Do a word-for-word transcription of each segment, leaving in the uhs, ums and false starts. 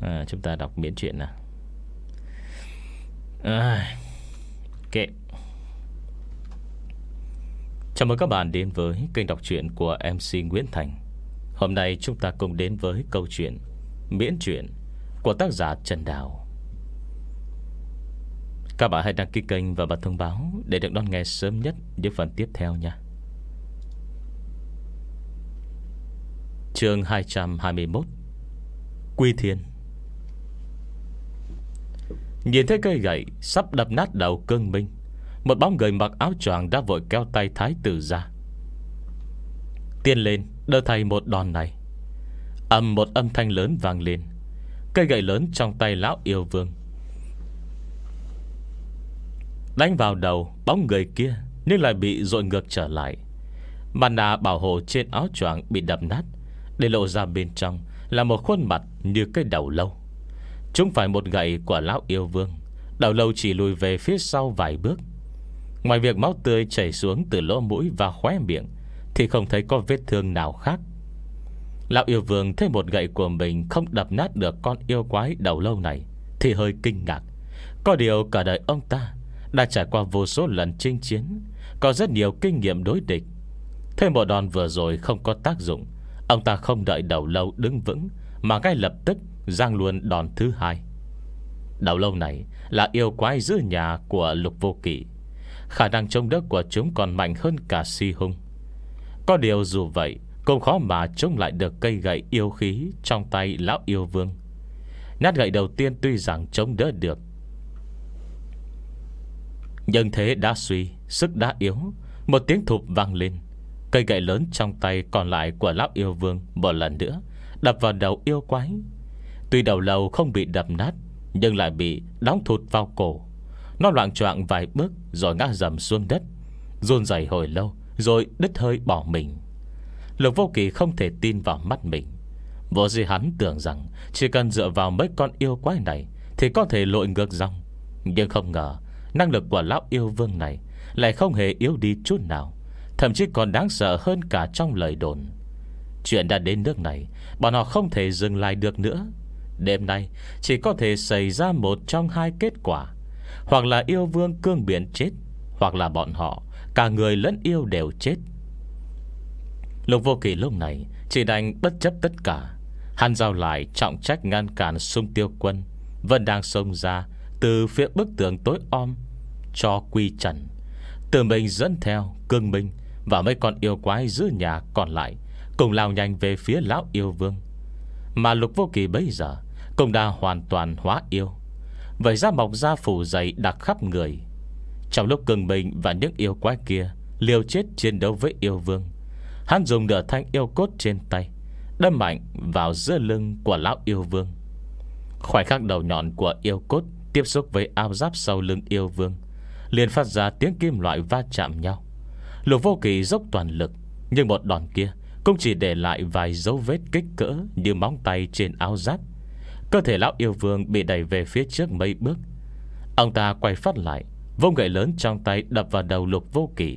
à, Chúng ta đọc miễn truyện nào. à, Ok. Chào mừng các bạn đến với kênh đọc truyện của em xê Nguyễn Thành. Hôm nay chúng ta cùng đến với câu chuyện miễn truyện của tác giả Trần Đào. Các bạn hãy đăng ký kênh và bật thông báo để được đón nghe sớm nhất những phần tiếp theo nha. Chương hai trăm hai mươi mốt, Quy Thiên. Nhìn thấy cây gậy sắp đập nát đầu Cương Minh, một bóng người mặc áo choàng đã vội kéo tay thái tử ra. Tiến lên đỡ thầy một đòn này. Ầm một âm thanh lớn vang lên. Cây gậy lớn trong tay lão yêu vương đánh vào đầu bóng người kia, nhưng lại bị dội ngược trở lại. Mặt nạ bảo hộ trên áo choàng bị đập nát, để lộ ra bên trong là một khuôn mặt như cái đầu lâu. Chúng phải một gậy của lão yêu vương, đầu lâu chỉ lùi về phía sau vài bước. Ngoài việc máu tươi chảy xuống từ lỗ mũi và khóe miệng, thì không thấy có vết thương nào khác. Lão yêu vương thấy một gậy của mình không đập nát được con yêu quái đầu lâu này thì hơi kinh ngạc. Có điều cả đời ông ta đã trải qua vô số lần chinh chiến, có rất nhiều kinh nghiệm đối địch. Thế một đòn vừa rồi không có tác dụng, ông ta không đợi đầu lâu đứng vững mà ngay lập tức giang luôn đòn thứ hai. Đầu lâu này là yêu quái giữ nhà của Lục Vô Kỵ, khả năng chống đỡ của chúng còn mạnh hơn cả Si Hung. Có điều dù vậy cũng khó mà chống lại được cây gậy yêu khí trong tay lão yêu vương. Nhát gậy đầu tiên tuy rằng chống đỡ được, nhưng thế đã suy, sức đã yếu. Một tiếng thụp vang lên. Cây gậy lớn trong tay còn lại của lão yêu vương một lần nữa đập vào đầu yêu quái. Tuy đầu lâu không bị đập nát, nhưng lại bị đóng thụt vào cổ. Nó loạng choạng vài bước rồi ngã dầm xuống đất, run rẩy hồi lâu rồi đứt hơi bỏ mình. Lục Vô Kỵ không thể tin vào mắt mình. Vô gì hắn tưởng rằng chỉ cần dựa vào mấy con yêu quái này thì có thể lội ngược dòng. Nhưng không ngờ năng lực của lão yêu vương này lại không hề yếu đi chút nào, thậm chí còn đáng sợ hơn cả trong lời đồn. Chuyện đã đến nước này, bọn họ không thể dừng lại được nữa. Đêm nay chỉ có thể xảy ra một trong hai kết quả: hoặc là yêu vương Cương Biển chết, hoặc là bọn họ cả người lẫn yêu đều chết. Lục Vô Kỵ lúc này chỉ đành bất chấp tất cả. Hắn giao lại trọng trách ngăn cản Xung Tiêu quân vẫn đang xông ra từ phía bức tường tối om cho Quy Trần, tự mình dẫn theo Cương Minh và mấy con yêu quái giữ nhà còn lại cùng lao nhanh về phía lão yêu vương. Mà Lục Vô Kỵ bấy giờ cũng đã hoàn toàn hóa yêu, vậy ra mọc ra phủ dày đặc khắp người. Trong lúc Cương Minh và những yêu quái kia liều chết chiến đấu với yêu vương, hắn dùng nửa thanh yêu cốt trên tay đâm mạnh vào giữa lưng của lão yêu vương. Khoảnh khắc đầu nhọn của yêu cốt tiếp xúc với áo giáp sau lưng yêu vương, liền phát ra tiếng kim loại va chạm nhau. Lục Vô Kỵ dốc toàn lực, nhưng một đòn kia cũng chỉ để lại vài dấu vết kích cỡ như móng tay trên áo giáp. Cơ thể lão yêu vương bị đẩy về phía trước mấy bước. Ông ta quay phát lại, vung gậy lớn trong tay đập vào đầu Lục Vô Kỵ.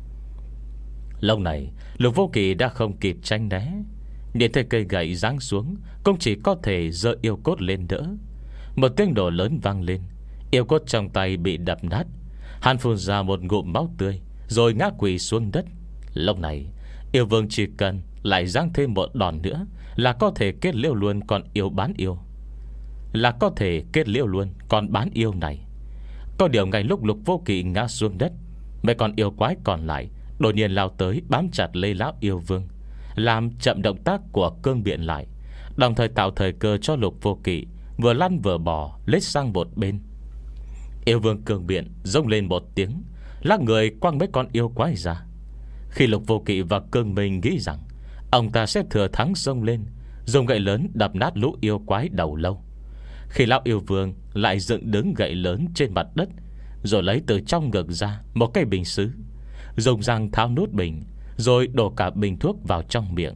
Lúc này Lục Vô Kỵ đã không kịp tránh né, nhìn thấy cây gậy giáng xuống, cũng chỉ có thể giơ yêu cốt lên đỡ. Một tiếng nổ lớn vang lên, yêu cốt trong tay bị đập nát. Hắn phun ra một ngụm máu tươi rồi ngã quỵ xuống đất. Lúc này yêu vương chỉ cần lại giáng thêm một đòn nữa là có thể kết liễu luôn con yêu bán yêu Là có thể kết liễu luôn con bán yêu này. Có điều ngay lúc Lục Vô Kỵ ngã xuống đất, mấy con yêu quái còn lại đột nhiên lao tới bám chặt lấy lão yêu vương, làm chậm động tác của Cương Biện lại, đồng thời tạo thời cơ cho Lục Vô Kỵ vừa lăn vừa bò lết sang một bên. Yêu vương Cương Biện rống lên một tiếng, lắc người quăng mấy con yêu quái ra. Khi Lục Vô Kỵ và Cương Minh nghĩ rằng ông ta sẽ thừa thắng xông lên, dùng gậy lớn đập nát lũ yêu quái đầu lâu, khi lão yêu vương lại dựng đứng gậy lớn trên mặt đất, rồi lấy từ trong ngực ra một cây bình sứ, dùng răng tháo nút bình, rồi đổ cả bình thuốc vào trong miệng.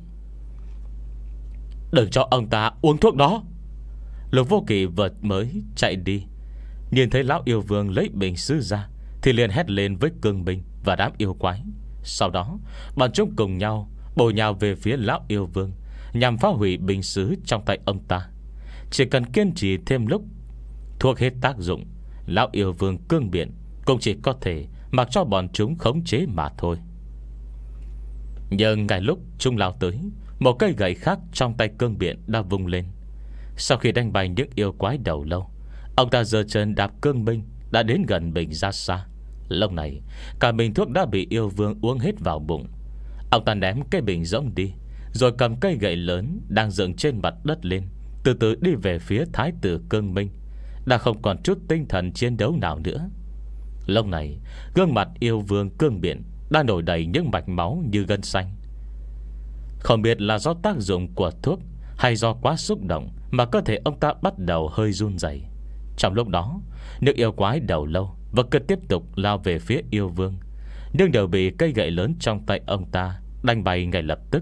"Đừng cho ông ta uống thuốc đó!" Lục Vô Kỵ vợt mới chạy đi, nhìn thấy lão yêu vương lấy bình sứ ra thì liền hét lên với Cương Minh và đám yêu quái. Sau đó bọn chúng cùng nhau bổ nhào về phía lão yêu vương, nhằm phá hủy bình sứ trong tay ông ta. Chỉ cần kiên trì thêm lúc thuốc hết tác dụng, lão yêu vương cương biện cũng chỉ có thể mặc cho bọn chúng khống chế mà thôi. Nhưng ngay lúc chúng lao tới, một cây gậy khác trong tay cương biện đã vung lên. Sau khi đánh bay những yêu quái đầu lâu, ông ta giơ chân đạp cương binh đã đến gần bình ra xa. Lúc này cả bình thuốc đã bị yêu vương uống hết vào bụng. Ông ta ném cái bình rỗng đi, rồi cầm cây gậy lớn đang dựng trên mặt đất lên, từ từ đi về phía thái tử Cương Minh, đã không còn chút tinh thần chiến đấu nào nữa. Lúc này gương mặt yêu vương Cương Biện đã nổi đầy những mạch máu như gân xanh. Không biết là do tác dụng của thuốc hay do quá xúc động mà cơ thể ông ta bắt đầu hơi run rẩy. Trong lúc đó, nước yêu quái đầu lâu vẫn cứ tiếp tục lao về phía yêu vương, nhưng đều bị cây gậy lớn trong tay ông ta đánh bay ngay lập tức.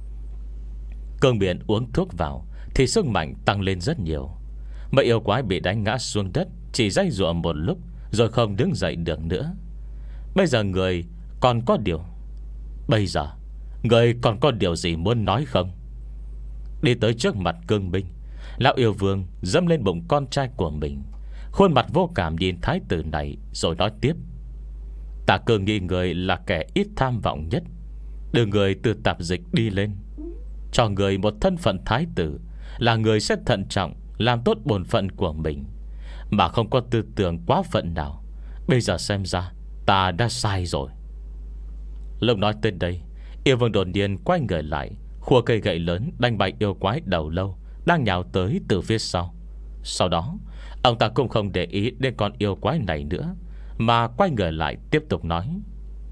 Cương Biện uống thuốc vào thì sức mạnh tăng lên rất nhiều. Mấy yêu quái bị đánh ngã xuống đất chỉ giãy giụa một lúc rồi không đứng dậy được nữa. Bây giờ người còn có điều Bây giờ người còn có điều gì muốn nói không? Đi tới trước mặt Cương Minh, lão yêu vương dẫm lên bụng con trai của mình, khuôn mặt vô cảm nhìn thái tử này, rồi nói tiếp: Ta cứ nghĩ người là kẻ ít tham vọng nhất, đưa người từ tạp dịch đi lên, cho người một thân phận thái tử, là người sẽ thận trọng làm tốt bổn phận của mình, mà không có tư tưởng quá phận nào. Bây giờ xem ra ta đã sai rồi. Lúc nói tới đây, yêu vương đột nhiên quay người lại, khua cây gậy lớn đánh bại yêu quái đầu lâu đang nhào tới từ phía sau. Sau đó ông ta cũng không để ý đến con yêu quái này nữa, mà quay người lại tiếp tục nói: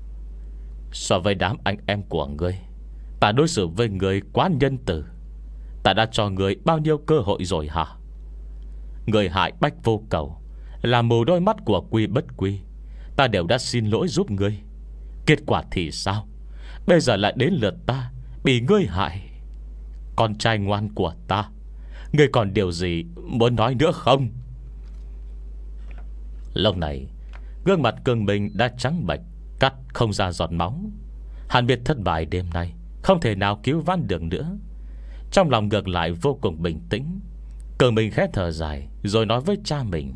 So với đám anh em của ngươi, ta đối xử với ngươi quá nhân từ. Ta đã cho ngươi bao nhiêu cơ hội rồi hả? Ngươi hại Bách Vô Cầu, làm mù đôi mắt của Quy Bất Quy, ta đều đã xin lỗi giúp ngươi. Kết quả thì sao? Bây giờ lại đến lượt ta bị ngươi hại. Con trai ngoan của ta, ngươi còn điều gì muốn nói nữa không? Lúc này gương mặt Cương Minh đã trắng bệch, cắt không ra giọt máu. Hắn biết thất bại đêm nay không thể nào cứu vãn được nữa. Trong lòng ngược lại vô cùng bình tĩnh. Cương Minh khẽ thở dài, rồi nói với cha mình: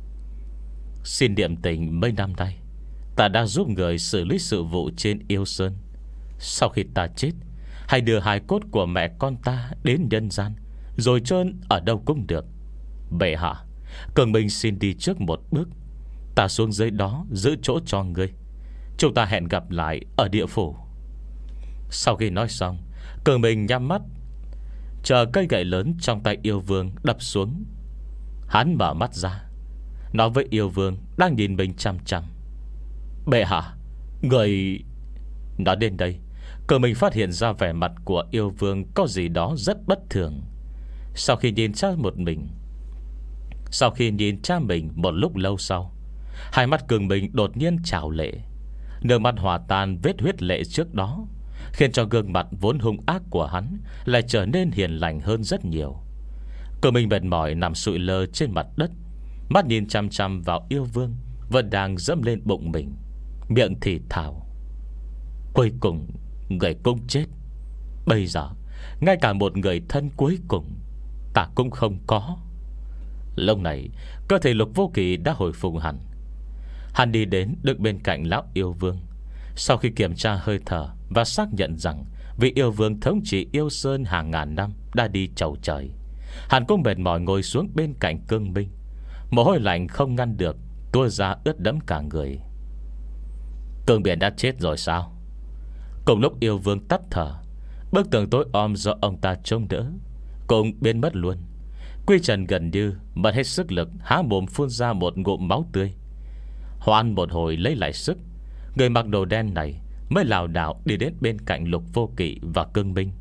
Xin niệm tình mấy năm nay ta đã giúp người xử lý sự vụ trên Yêu Sơn. Sau khi ta chết, hãy đưa hài cốt của mẹ con ta đến nhân gian, rồi chôn ở đâu cũng được. Bệ hạ, Cương Minh xin đi trước một bước, ta xuống dưới đó giữ chỗ cho ngươi. Chúng ta hẹn gặp lại ở địa phủ. Sau khi nói xong, Cương Minh nhắm mắt, chờ cây gậy lớn trong tay yêu vương đập xuống. Hắn mở mắt ra, nói với yêu vương đang nhìn mình chăm chăm: Bệ hạ, người... Nói đến đây, Cương Minh phát hiện ra vẻ mặt của yêu vương có gì đó rất bất thường. Sau khi nhìn cha một mình Sau khi nhìn cha mình một lúc lâu sau, hai mắt Cương Minh đột nhiên trào lệ. Nước mắt hòa tan vết huyết lệ trước đó, khiến cho gương mặt vốn hung ác của hắn lại trở nên hiền lành hơn rất nhiều. Cương Minh mệt mỏi nằm sụi lơ trên mặt đất, mắt nhìn chăm chăm vào yêu vương vẫn đang dẫm lên bụng mình, miệng thì thào: Cuối cùng người cũng chết. Bây giờ ngay cả một người thân cuối cùng ta cũng không có. Lúc này cơ thể Lục Vô Kỵ đã hồi phục hẳn. Hắn đi đến đứng bên cạnh lão yêu vương. Sau khi kiểm tra hơi thở và xác nhận rằng vị yêu vương thống trị Yêu Sơn hàng ngàn năm đã đi chầu trời, hắn cũng mệt mỏi ngồi xuống bên cạnh Cương Minh. Mồ hôi lạnh không ngăn được tua ra ướt đẫm cả người. Cương Biện đã chết rồi sao? Cùng lúc yêu vương tắt thở, bức tường tối om do ông ta trông đỡ cũng biến mất luôn. Quy Trần gần như mất hết sức lực, há mồm phun ra một ngụm máu tươi. Hoan một hồi lấy lại sức, người mặc đồ đen này mới lảo đảo đi đến bên cạnh Lục Vô Kỵ và Cương Minh.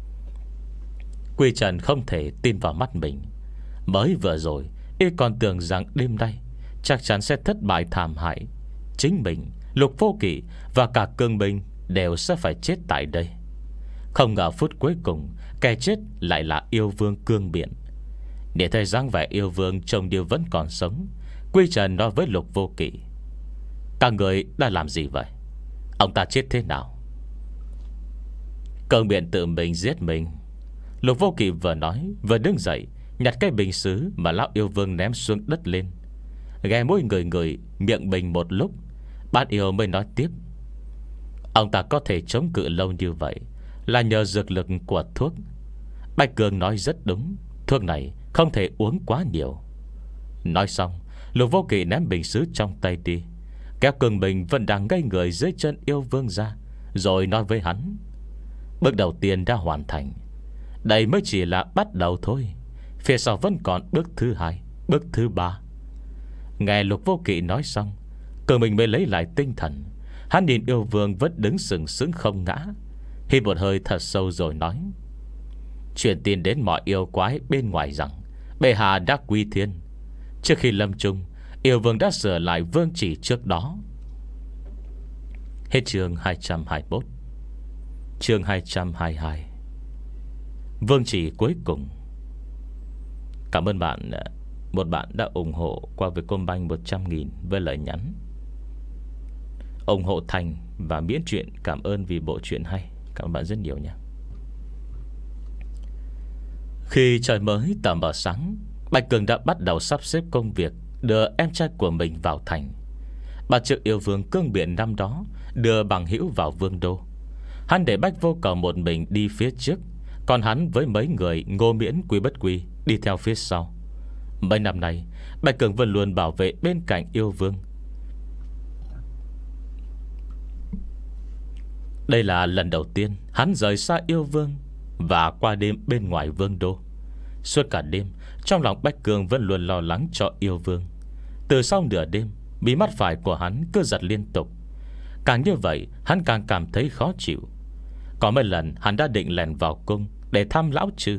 Quy Trần không thể tin vào mắt mình. Mới vừa rồi y còn tưởng rằng đêm nay chắc chắn sẽ thất bại thảm hại. Chính mình, Lục Vô Kỵ và cả Cương Minh đều sẽ phải chết tại đây. Không ngờ phút cuối cùng kẻ chết lại là yêu vương Cương Biện. Để thấy dáng vẻ yêu vương trông như vẫn còn sống, Quy Trần nói với Lục Vô Kỵ: Các người đã làm gì vậy? Ông ta chết thế nào? Cương Biện tự mình giết mình. Lục Vô Kỵ vừa nói vừa đứng dậy, nhặt cái bình sứ mà lão yêu vương ném xuống đất lên, ghé mũi người người miệng bình một lúc. Bát yêu mới nói tiếp: ông ta có thể chống cự lâu như vậy là nhờ dược lực của thuốc. Bạch Cường nói rất đúng, thuốc này không thể uống quá nhiều. Nói xong, Lục Vô Kỵ ném bình sứ trong tay đi, kéo Cường Bình vẫn đang ngây người dưới chân yêu vương ra, rồi nói với hắn: bước đầu tiên đã hoàn thành, đây mới chỉ là bắt đầu thôi. Phía sau vẫn còn bước thứ hai, bước thứ ba. Nghe Lục Vô Kỵ nói xong, Cường Bình mới lấy lại tinh thần. Hắn nhìn yêu vương vẫn đứng sừng sững không ngã, hít một hơi thật sâu rồi nói: truyền tin đến mọi yêu quái bên ngoài rằng bệ hạ đã quy thiên. Trước khi lâm chung, yêu vương đã sửa lại vương chỉ trước đó. Hết chương hai trăm hai mươi mốt. Chương hai trăm hai mươi hai, vương chỉ cuối cùng. Cảm ơn bạn. Một bạn đã ủng hộ qua Vietcombank một trăm nghìn với lời nhắn ủng hộ thành và miễn truyện. Cảm ơn vì bộ truyện hay. Cảm ơn bạn rất nhiều nha. Khi trời mới tờ mờ sáng, Bạch Cường đã bắt đầu sắp xếp công việc đưa em trai của mình vào thành. Bà trước yêu vương cương biển năm đó đưa bằng hữu vào vương đô. Hắn để Bách Vô Cầu một mình đi phía trước, còn hắn với mấy người Ngô Miễn, Quý Bất Quy đi theo phía sau. Mấy năm nay, Bạch Cường vẫn luôn bảo vệ bên cạnh yêu vương. Đây là lần đầu tiên hắn rời xa yêu vương và qua đêm bên ngoài vương đô. Suốt cả đêm, trong lòng Bạch Cường vẫn luôn lo lắng cho yêu vương. Từ sau nửa đêm, mí mắt phải của hắn cứ giật liên tục. Càng như vậy, hắn càng cảm thấy khó chịu. Có mấy lần hắn đã định lèn vào cung để thăm lão trừ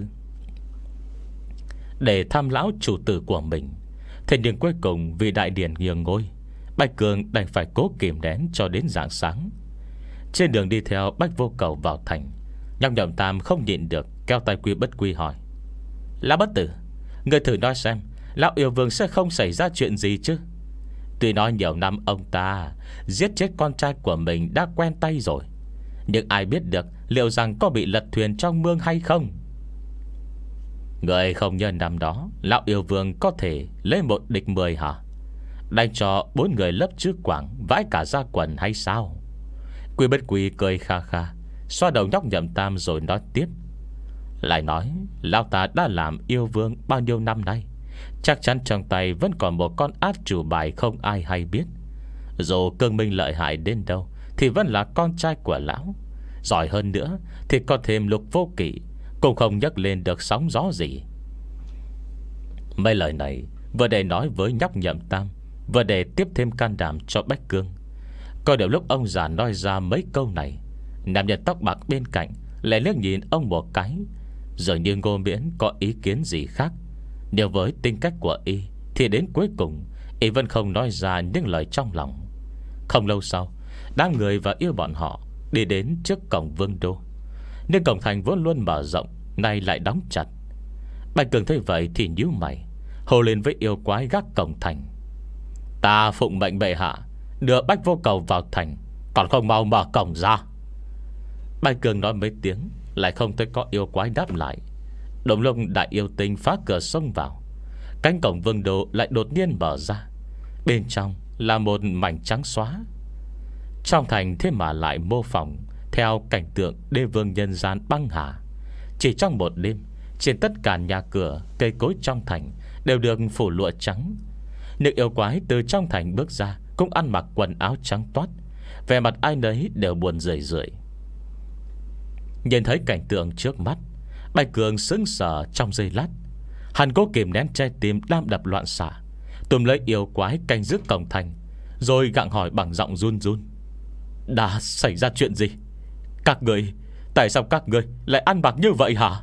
Để thăm lão chủ tử của mình. Thế nhưng cuối cùng vì đại điển nhường ngôi, Bạch Cường đành phải cố kìm nén cho đến rạng sáng. Trên đường đi theo Bách Vô Cầu vào thành, Nhọc Nhậm Tam không nhịn được kéo tay Quý Bất Quy hỏi: lão bất tử, người thử nói xem, lão yêu vương sẽ không xảy ra chuyện gì chứ? Tuy nói nhiều năm ông ta giết chết con trai của mình đã quen tay rồi, nhưng ai biết được liệu rằng có bị lật thuyền trong mương hay không? Người không nhớ năm đó lão yêu vương có thể lấy một địch mười hả? Đánh cho bốn người lấp trước quảng vãi cả ra quần hay sao? Quý Bất Quy cười kha kha, xoa đầu Nhóc Nhậm Tam rồi nói tiếp: lại nói lão ta đã làm yêu vương bao nhiêu năm nay, chắc chắn trong tay vẫn còn một con át chủ bài không ai hay biết. Dù Cương Minh lợi hại đến đâu thì vẫn là con trai của lão. Giỏi hơn nữa thì có thêm Lục Vô Kỵ, cũng không nhắc lên được sóng gió gì. Mấy lời này vừa để nói với Nhóc Nhậm Tam, vừa để tiếp thêm can đảm cho Bách Cương. Có điều lúc ông già nói ra mấy câu này, nam nhân tóc bạc bên cạnh lại liếc nhìn ông một cái, dường như Ngô Miễn có ý kiến gì khác. Nếu với tính cách của y thì đến cuối cùng y vẫn không nói ra những lời trong lòng. Không lâu sau, đám người và yêu bọn họ đi đến trước cổng vương đô. Nhưng cổng thành vốn luôn mở rộng, nay lại đóng chặt. Bạch Cường thấy vậy thì nhíu mày, hô lên với yêu quái gác cổng thành: ta phụng mệnh bệ hạ đưa Bách Vô Cầu vào thành, còn không mau mở cổng ra. Bạch Cường nói mấy tiếng lại không thấy có yêu quái đáp lại. Đồng lúc đại yêu tinh phá cửa xông vào, cánh cổng vương đô lại đột nhiên mở ra. Bên trong là một mảnh trắng xóa. Trong thành thế mà lại mô phỏng theo cảnh tượng đế vương nhân gian băng hà. Chỉ trong một đêm, trên tất cả nhà cửa, cây cối trong thành đều được phủ lụa trắng. Những yêu quái từ trong thành bước ra cũng ăn mặc quần áo trắng toát, vẻ mặt ai nấy đều buồn rười rượi. Nhìn thấy cảnh tượng trước mắt, Bạch Cường sững sờ trong giây lát. Hắn cố kìm nén trái tim đang đập loạn xạ, túm lấy yêu quái canh giữ cổng thành, rồi gặng hỏi bằng giọng run run: đã xảy ra chuyện gì? Các người, tại sao các người lại ăn mặc như vậy hả?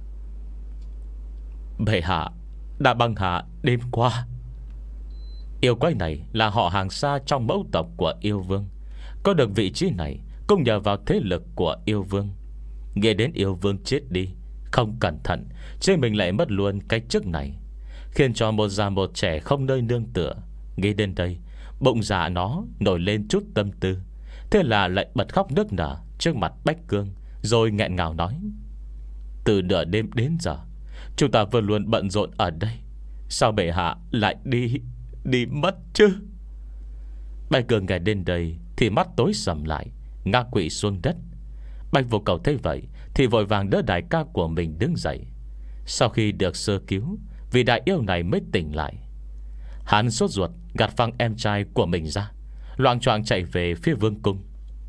Bệ hạ đã băng hà đêm qua. Yêu quái này là họ hàng xa trong mẫu tộc của yêu vương. Có được vị trí này cũng nhờ vào thế lực của yêu vương. Nghe đến yêu vương chết đi, không cẩn thận trên mình lại mất luôn cái chức này, khiến cho một già một trẻ không nơi nương tựa. Nghĩ đến đây, bụng dạ nó nổi lên chút tâm tư. Thế là lại bật khóc nức nở trước mặt Bách Cương, rồi nghẹn ngào nói: từ nửa đêm đến giờ, Chúng ta vừa luôn bận rộn ở đây, sao bệ hạ lại đi Đi mất chứ? Bạch Cương nghe đến đây thì mắt tối sầm lại, ngã quỵ xuống đất. Bạch Vô Cầu thấy vậy thì vội vàng đỡ đại ca của mình đứng dậy. Sau khi được sơ cứu, vị đại yêu này mới tỉnh lại. Hắn sốt ruột gạt phăng em trai của mình ra, loạng choạng chạy về phía vương cung.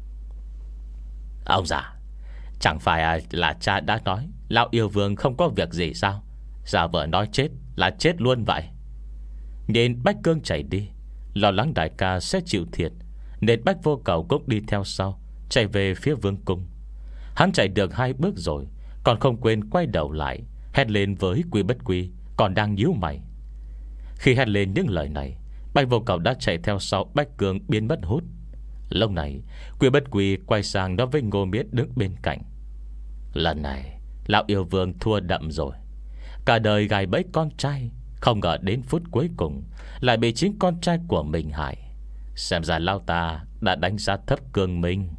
Ông già, chẳng phải là cha đã nói lão yêu vương không có việc gì sao? Giả vợ nói chết là chết luôn vậy. Nhìn Bách Cương chạy đi, lo lắng đại ca sẽ chịu thiệt, nên Bách Vô Cầu cũng đi theo sau, chạy về phía vương cung. Hắn chạy được hai bước rồi, còn không quên quay đầu lại, hét lên với Quy Bất Quy còn đang nhíu mày. Khi hét lên những lời này, Bách Vô Cầu đã chạy theo sau Bách Cương biến mất hút. Lúc này Quy Bất Quy quay sang nói với Ngô Miễn đứng bên cạnh: lần này lão yêu vương thua đậm rồi. Cả đời gài bẫy con trai, không ngờ đến phút cuối cùng lại bị chính con trai của mình hại. Xem ra lão ta đã đánh giá thấp Cương Minh.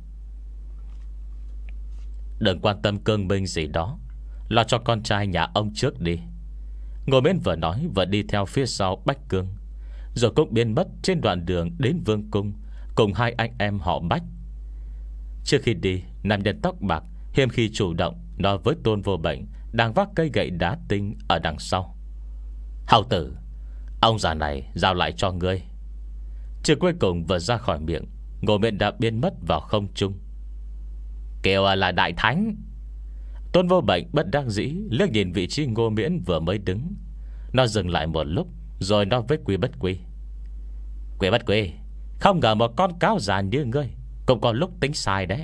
Đừng quan tâm Cương Minh gì đó, lo cho con trai nhà ông trước đi. Ngô Miễn vừa nói vừa đi theo phía sau Bách Cương, rồi cũng biến mất trên đoạn đường đến vương cung cùng hai anh em họ Bách. Trước khi đi, nam nhân tóc bạc hiếm khi chủ động nói với Tôn Vô Bệnh đang vác cây gậy đá tinh ở đằng sau: hầu tử, ông già này giao lại cho ngươi. Chưa cuối cùng vừa ra khỏi miệng, Ngô Miễn đã biến mất vào không trung. Kêu là đại thánh. Tôn Vô Bệnh bất đắc dĩ liếc nhìn vị trí Ngô Miễn vừa mới đứng. Nó dừng lại một lúc rồi nói với Quy Bất Quy: Quy Bất Quy, không ngờ một con cáo già như ngươi cũng có lúc tính sai đấy.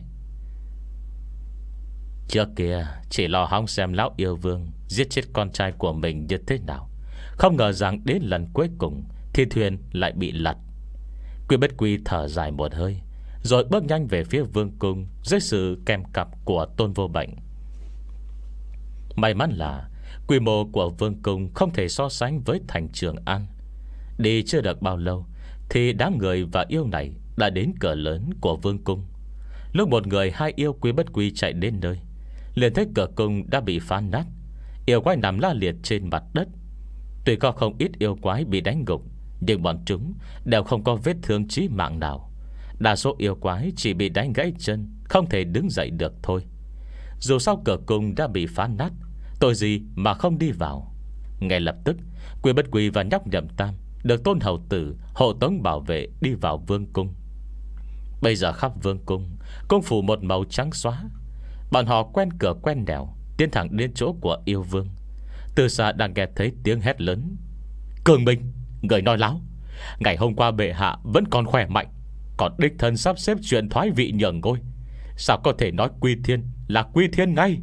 Trước kia chỉ lo hóng xem lão yêu vương giết chết con trai của mình như thế nào, không ngờ rằng đến lần cuối cùng thì thuyền lại bị lật. Quy Bất Quy thở dài một hơi, rồi bước nhanh về phía vương cung dưới sự kèm cặp của Tôn Vô Bệnh. May mắn là quy mô của vương cung không thể so sánh với thành Trường An. Đi chưa được bao lâu thì đám người và yêu này đã đến cửa lớn của vương cung. Lúc một người hai yêu Quy Bất Quy chạy đến nơi, liền thấy cửa cung đã bị phá nát, yêu quái nằm la liệt trên mặt đất. Tuy có không ít yêu quái bị đánh gục, nhưng bọn chúng đều không có vết thương chí mạng nào. Đa số yêu quái chỉ bị đánh gãy chân, không thể đứng dậy được thôi. Dù sao cửa cung đã bị phá nát, tội gì mà không đi vào. Ngay lập tức Quy Bất Quy và nhóc Nhậm Tam được Tôn hầu tử hộ tống bảo vệ đi vào vương cung. Bây giờ khắp vương cung cung phủ một màu trắng xóa. Bọn họ quen cửa quen nẻo tiến thẳng đến chỗ của yêu vương. Từ xa đang nghe thấy tiếng hét lớn: Cường Minh, người nói láo. Ngày hôm qua bệ hạ vẫn còn khỏe mạnh, còn đích thân sắp xếp chuyện thoái vị nhường ngôi. Sao có thể nói quy thiên là quy thiên ngay?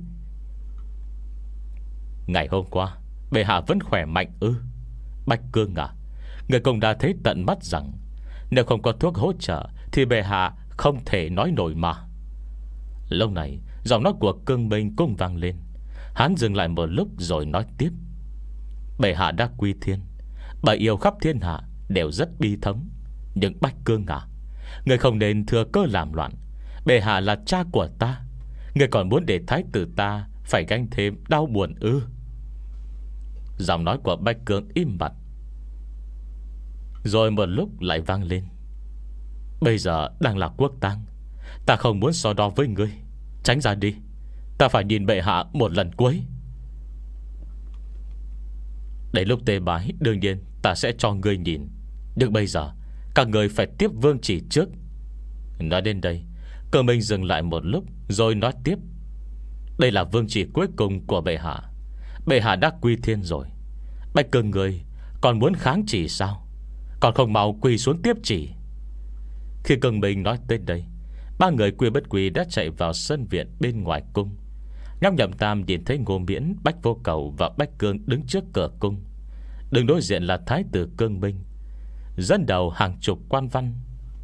Ngày hôm qua bệ hạ vẫn khỏe mạnh ư? Bách Cương à, người cũng đã thấy tận mắt rằng nếu không có thuốc hỗ trợ thì bệ hạ không thể nói nổi mà. Lúc này giọng nói của Cương Minh cũng vang lên. Hắn dừng lại một lúc rồi nói tiếp: Bệ hạ đã quy thiên, bởi yêu khắp thiên hạ đều rất bi thống. Nhưng Bách Cương à, người không nên thừa cơ làm loạn. Bệ hạ là cha của ta, người còn muốn để thái tử ta phải gánh thêm đau buồn ư? Giọng nói của Bách Cương im bặt, rồi một lúc lại vang lên: Bây giờ đang là quốc tang, ta không muốn so đo với ngươi. Tránh ra đi, ta phải nhìn bệ hạ một lần cuối. Đến lúc tế bái đương nhiên ta sẽ cho ngươi nhìn, nhưng bây giờ các ngươi phải tiếp vương chỉ trước. Nói đến đây, Cương Minh dừng lại một lúc rồi nói tiếp: Đây là vương chỉ cuối cùng của bệ hạ. Bệ hạ đã quy thiên rồi. Bách Cương ngươi còn muốn kháng chỉ sao? Còn không mau quỳ xuống tiếp chỉ. Khi Cương Minh nói tới đây, ba người Quy Bất Quy đã chạy vào sân viện bên ngoài cung. Nhóc Nhậm Tam nhìn thấy Ngô Miễn, Bách Vô Cầu và Bách Cương đứng trước cửa cung. Đứng đối diện là thái tử Cương Minh, dẫn đầu hàng chục quan văn,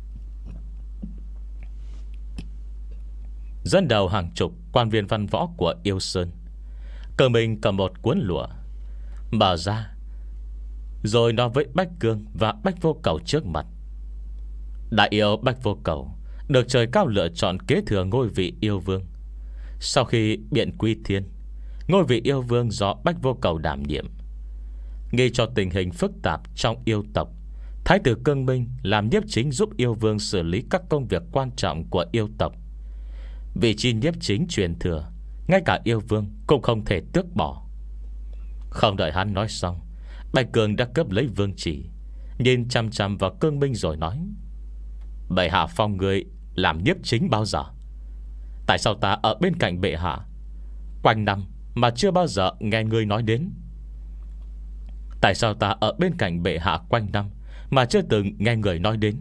Dẫn đầu hàng chục quan viên văn võ của Yêu Sơn. Cương Minh cầm một cuốn lụa mở ra, rồi nói với Bách Cương và Bách Vô Cầu trước mặt: Đại yêu Bách Vô Cầu được trời cao lựa chọn kế thừa ngôi vị yêu vương. Sau khi biện quy thiên, ngôi vị yêu vương do Bách Vô Cầu đảm nhiệm. Nghĩ cho tình hình phức tạp trong yêu tộc, Thái tử Cương Minh làm nhiếp chính giúp yêu vương xử lý các công việc quan trọng của yêu tộc. Vị trí nhiếp chính truyền thừa, ngay cả yêu vương cũng không thể tước bỏ. Không đợi hắn nói xong, Bạch Cường đã cướp lấy vương chỉ, nhìn chăm chăm vào Cương Minh rồi nói: bệ hạ phong người làm nhiếp chính bao giờ? Tại sao ta ở bên cạnh bệ hạ quanh năm mà chưa bao giờ nghe người nói đến? Tại sao ta ở bên cạnh bệ hạ quanh năm mà chưa từng nghe người nói đến?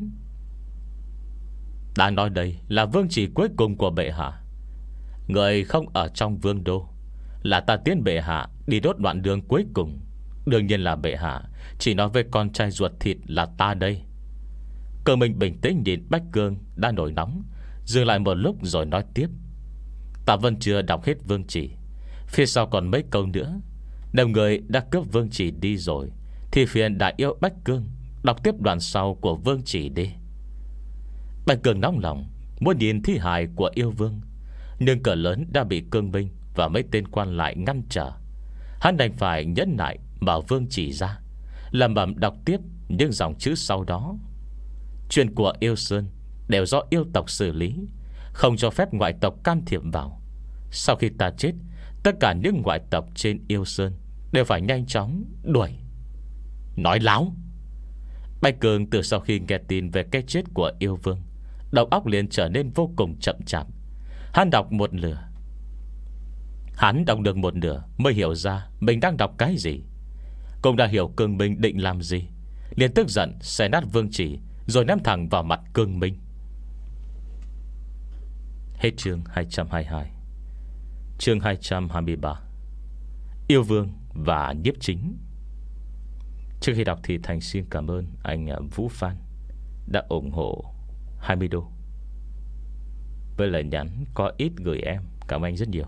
Đã nói đây là vương chỉ cuối cùng của bệ hạ. Người không ở trong vương đô, là ta tiến bệ hạ đi đốt đoạn đường cuối cùng. Đương nhiên là bệ hạ chỉ nói với con trai ruột thịt là ta đây. Cơ mình bình tĩnh nhìn Bách Cương đã nổi nóng, dừng lại một lúc rồi nói tiếp: ta vẫn chưa đọc hết vương chỉ, phía sau còn mấy câu nữa. Nếu người đã cướp vương chỉ đi rồi thì phiền đại yêu Bách Cương đọc tiếp đoạn sau của vương chỉ đi. Bách Cương nóng lòng muốn nhìn thi hài của yêu vương, nhưng cửa lớn đã bị Cương Minh và mấy tên quan lại ngăn trở. Hắn đành phải nhẫn nại mở vương chỉ ra, lẩm bẩm đọc tiếp những dòng chữ sau đó: chuyện của yêu sơn đều do yêu tộc xử lý, không cho phép ngoại tộc can thiệp vào. Sau khi ta chết, tất cả những ngoại tộc trên yêu sơn đều phải nhanh chóng đuổi. Nói láo! Bạch Cường từ sau khi nghe tin về cái chết của yêu vương, đầu óc liền trở nên vô cùng chậm chạp. Hắn đọc một nửa Hắn đọc được một nửa mới hiểu ra mình đang đọc cái gì. Cũng đã hiểu Cương Minh định làm gì, liền tức giận xé nát vương chỉ rồi ném thẳng vào mặt Cương Minh. Hết chương hai trăm hai mươi hai. Chương hai trăm hai mươi ba: Yêu vương và nhiếp chính. Trước khi đọc thì Thành xin cảm ơn anh Vũ Phan đã ủng hộ hai mươi đô với lời nhắn có ít gửi em. Cảm ơn anh rất nhiều.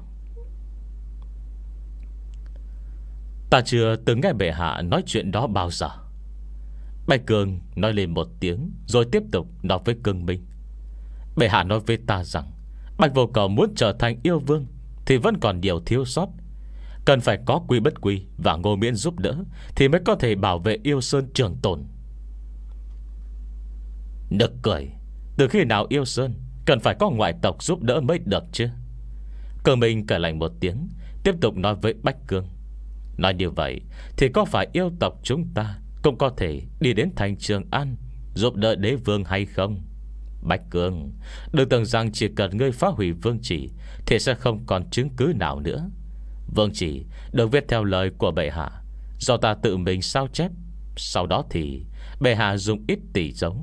Ta chưa từng nghe bệ hạ nói chuyện đó bao giờ. Bạch Cường nói lên một tiếng rồi tiếp tục nói với Cương Minh: bệ hạ nói với ta rằng Bạch Vô Cầu muốn trở thành yêu vương thì vẫn còn điều thiếu sót. Cần phải có Quy Bất Quy và Ngô Miễn giúp đỡ thì mới có thể bảo vệ yêu sơn trường tồn. Nực cười! Từ khi nào yêu sơn cần phải có ngoại tộc giúp đỡ mới được chứ? Cương Minh cười lạnh một tiếng, tiếp tục nói với Bách Cương: nói như vậy thì có phải yêu tộc chúng ta cũng có thể đi đến thành Trường An giúp đỡ đế vương hay không? Bách Cương, đừng tưởng rằng chỉ cần ngươi phá hủy vương chỉ thì sẽ không còn chứng cứ nào nữa. Vương chỉ được viết theo lời của bệ hạ, do ta tự mình sao chép. Sau đó thì bệ hạ dùng ít tỷ dấu